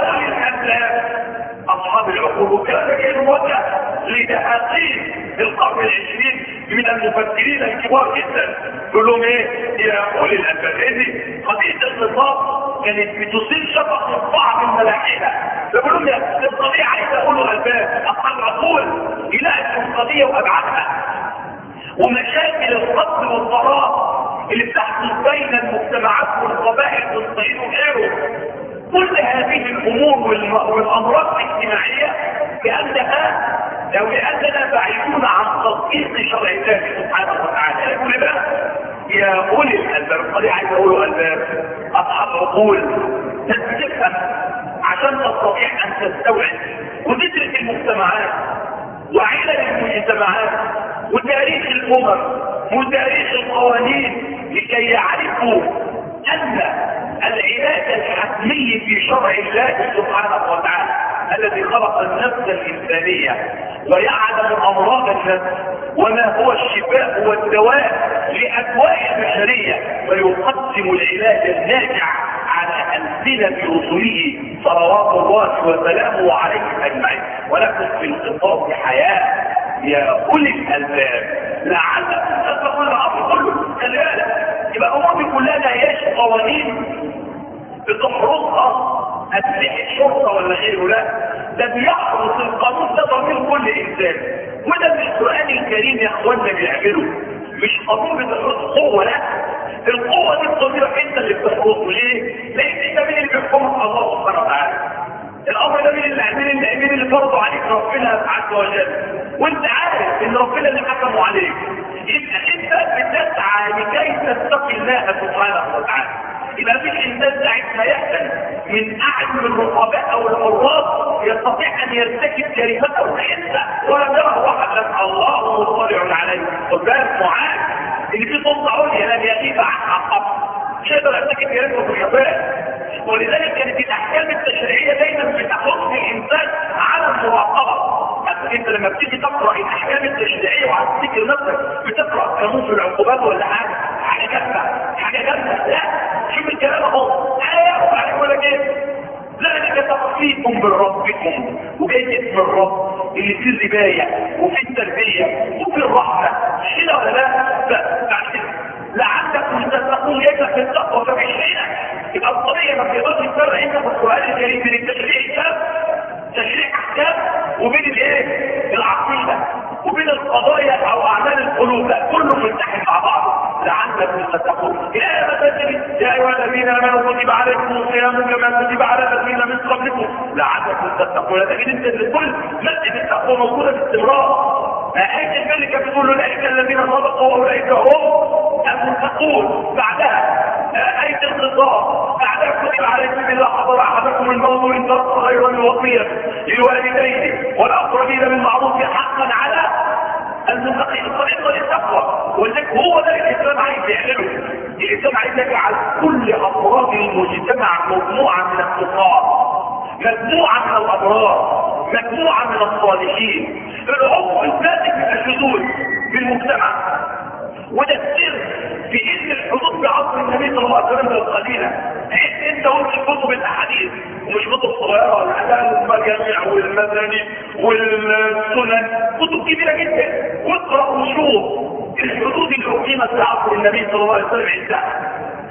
الأسلاف أصحاب العقول، وكان كان موجه لدهاقين القرن العشرين من المفكرين الكبار جدا. يقول لهم ايه يا اولي الالباب؟ هذه قضيه الخطاب كانت بتصيب شفق بعض الملاحده، يقول لهم يا القضيه عايزه اقول الباب اصحاب العقول يلاقي القضيه وابعادها ومشاكل القتل والضرار اللي بتحدث بين المجتمعات والقبائل والصعيد وغيره. كل هذه الامور والامراض الاجتماعيه كانها لو لاننا بعيدون عن تطبيق شرع الله سبحانه وتعالى. يقول بقى يا اولي الالباب، القضيه عايز اقوله الباب اصحاب عقول تفهم عشان تستطيع ان تستوعب وتدرك المجتمعات وعلل المجتمعات وتاريخ الامم وتاريخ القوانين لكي يعرفوا ان العلاج الحتمي في شرع الله سبحانه وتعالى الذي خلق النفس الانسانيه ويعلم امراض النفس وما هو الشفاء والدواء لادواء البشريه ويقدم العلاج الناجع على ألسنة رسله صلوات الله وسلامه عليهم أجمعين. ولكن في الخطاب حياة يا أولي الألباب لعلكم تتقون الأمر كله. خلي بالك يبقى الأمور كلها ما هياش قوانين بتحرصها أسلحة الشرطة ولا غيره، لا ده بيحرص القانون ده ضمير كل إنسان. وده مش القرآن الكريم يا إخواننا بيعمله، مش قانون بتحرص قوة، لا القوة دي الضمير انت اللي بتحرصه. ليه؟ لان انت مين اللي بيحكمك؟ الله سبحانه وتعالى. الامر ده مين اللي مين اللي مين اللي فرضه عليك؟ ربنا عز وجل. وانت عارف ان ربنا اللي حكمه عليك. يبقى انت بتسعى لكي تتقي الله سبحانه وتعالى. يبقى مفيش انسان ساعة ما يحزن من اعين الرقباء او الحراس يستطيع ان يرتكب جريمته حتى ولم يره واحد، لك الله مطلع عليه. خد بالك معاذ اللي فيه سلطه عليا لن يغيب عنها قط، مش هيقدر يرتكب جريمته في الحبال. ولذلك كانت الاحكام التشريعيه دايما بتحث الانسان على المراقبه. انت لما بتيجي تقرا الاحكام التشريعيه وهتفتكر نفسك بتقرا قانون في العقوبات ولا حاجه حاجه جامده حاجه جامده، لا شوف الكلام اهو ايه وبعدين يقول لك ايه؟ ذلك تخفيكم من ربكم، وجاي اسم الرب اللي فيه الربايه وفيه التربيه وفيه الرحمه، مش كده ولا لا؟ لعلكم تتقون. يجب في التقوى فبعشرين. يبقى القضيه ما بتقدرش تفرق انت في القران الكريم بين التشريع الكتاب تشريع احكام وبين الايه؟ العقيده وبين القضايا او اعمال القلوب، لا كله ملتحم مع بعض. لعلكم تتقون. يا مثلا يا ايها الذين امنوا كتب عليكم الصيام كما كتب على الذين من قبلكم لعلكم تتقون. لكن انت لكل مسجد التقوى موجوده باستمرار. آية الملكة بتقول اولئك الذين صدقوا واولئك هم المتقون. بعدها آية الخطاب بعدها كتب عليكم اذا حضر احدكم الموت ان ترك غير الوصيه للوالدين والاقربين بالمعروف حقا على المتقين. الطريق للتقوى، ولذلك هو ده الاسلام عايز يعمله. الاسلام عايز يجعل كل افراد المجتمع مجموعه من التقاة، مجموعه من الابرار، مجموعه من الصالحين. العمق الذاتي من الحدود في المجتمع، وده السر في ان الحدود بعصر النبي صلى الله عليه وسلم القليله. انت قلت كتب الاحاديث ومش كتب صغيره ولا حاجه، المجامع والمدني والسنن كتب كبيره جدا. واقرا وشوف الحدود اللي اقيمت في عصر النبي صلى الله عليه وسلم عندها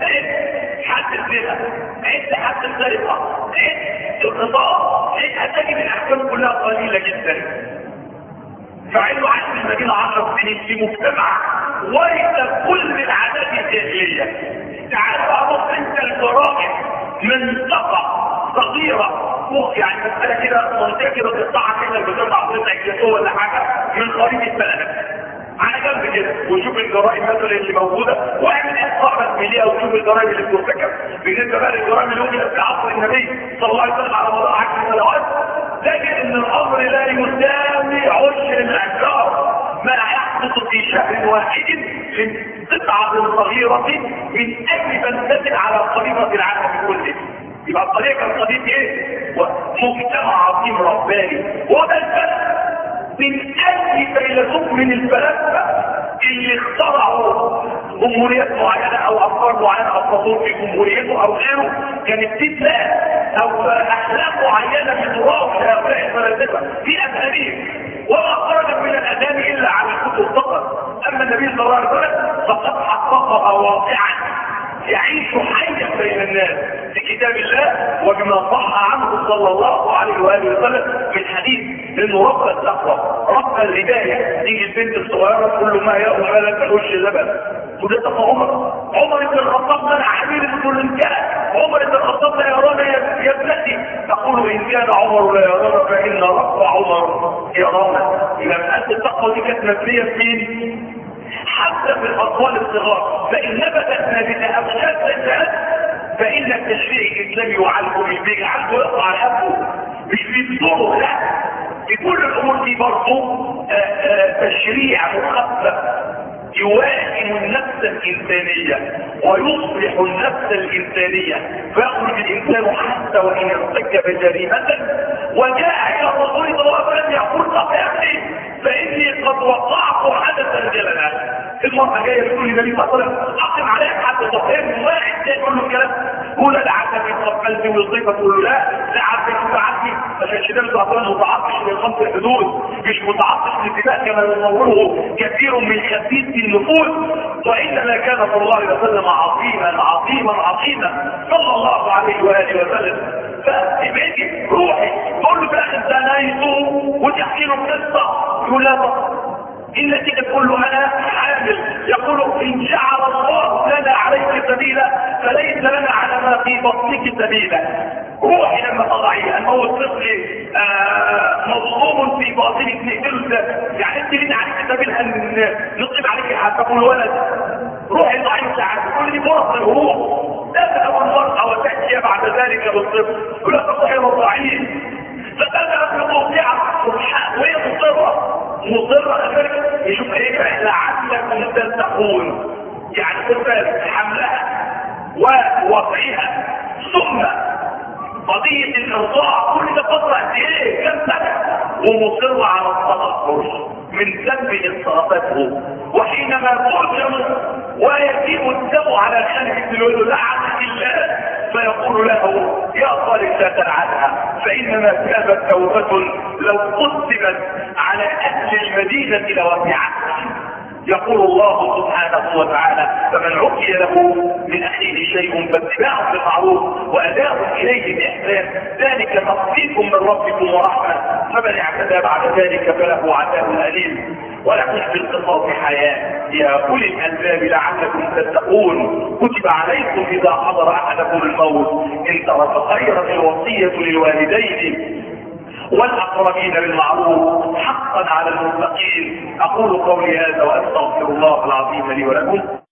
حد الزنا، عند حد السرقه، عند الخطاب، هتجد الاحكام كلها قليله جدا. فعلوا عاش في المدينه عشر سنين في مجتمع ورث كل العادات الجاهليه. تعال بقى بص انت الجرائم منطقه صغيره يعني مساله كده منطقه كده تقطعها كده بتقطع قطع جاتوه ولا حاجه من خريطه بلدك على جنب كده، وشوف الجرائم مثلا اللي موجوده واعمل احصاء رسميه وشوف الجرائم اللي بترتكب. بالنسبه بقى للجرائم اللي وجدت في عصر النبي صلى الله عليه وسلم على مدار عشر سنوات تجد ان الامر لا يساوي عشر الاعشار ما يحدث في شهر واحد من قطعه صغيره من اجل بلده على خريطه العالم كله. يبقى الطريقه كانت قضيه ايه؟ مجتمع عظيم رباني. وده الفرق من اي فيلسوف من الفلاسفه اللي اخترعوا جمهوريات معينة او افكار معينة افرضوا في جمهوريته او غيره كانت تتلاقى او اخلاق معينة بتراوح لهؤلاء الفلاسفة في اساليب وما خرجت من الاذان الا على الكتب فقط. اما النبي صلى الله عليه وسلم فقد حققها واقعا يعيش حيا بين الناس بكتاب الله وبما صح عنه صلى الله عليه واله وسلم من حديث انه رب التقوى رب الهدايه. تيجي البنت الصغيره تقول له ما يا ام لك الوش لبن تقول له عمر عمر بن الخطاب ده حبيبي تقول ان كان عمر بن الخطاب لا يرانا يا ابنتي تقول ان كان عمر لا يرانا فان رب عمر يرانا. اذا مساله التقوى دي كانت مبنيه في مين؟ حتى في الاطفال الصغار. فان نبتت نبت ابغاث الناس فان التشريع الاسلامي يعالجه مش بيجعله يقطع رقبته مش بيبصره لا في كل الامور دي برضه تشريع مخفف يوائم النفس الانسانيه ويصلح النفس الانسانيه فيخرج الانسان حتى وان ارتكب جريمه وجاء الى الرسول صلى الله عليه وسلم يقول طب يا اخي فاني قد وقعت حدثا جللا. المرأة جاية تقول للنبي صلى الله عليه وسلم اقم عليك حتى تطهرني واحد جاي يقول له الكلام قول لا عسى قبلتي ويضيفه تقول له لا لا عسى تبعتني عشان كده صلى الله عليه وسلم متعطش من خمس الحدود مش متعطش للدماء كما يصوره كثير من خبيث النفوس وانما كان صلى الله عليه وسلم عظيما عظيما عظيما صلى الله عليه واله وسلم. فابعدي روحي قول له في الاخر ده نايته وتحكي له قصه يقول لا بطل إنك تقول له أنا حامل يقول إن جعل الله لنا عليك سبيلا فليس لنا على ما في بطنك سبيلا. روحي لما تضعي أن هو الطفل مظلوم في باطنك نقتله يعني أنت لنا عليك سبيل أن نصيب عليك حتى تقول ولد روحي ضعيف ساعات كل دي فرص الروح تبدأ المرأة وتأتي بعد ذلك بالطفل ولا تستطيع ضعيف فتبدأ بموضعها وهي مضطرة مضرة يشوف ايه لعلكم تتقون يعني تبقى حملها ووضعها ثم قضية الارضاع كل ده فترة قد ايه كم سنة ومصر على التنصر من ذنب انصرافته وحينما ترجم ويتيم الدم على خلف الولد لعنة الله فيقول له يا طالب لا تلعنها فانما كانت توبة لو قدمت على اهل المدينة لوسعت. يقول الله سبحانه وتعالى فمن عفي له من اخيه شيء فاتباع بالمعروف واداء اليه باحسان ذلك تخفيف من ربكم ورحمه فمن اعتدى بعد ذلك فله عذاب اليم ولكم في القصاص حياه يا اولي الالباب لعلكم تتقون. كتب عليكم اذا حضر احدكم الموت ان ترك خيرا الوصيه للوالدين والأقربين بالمعروف حقا على المتقين. أقول قولي هذا وأستغفر الله العظيم لي ولكم.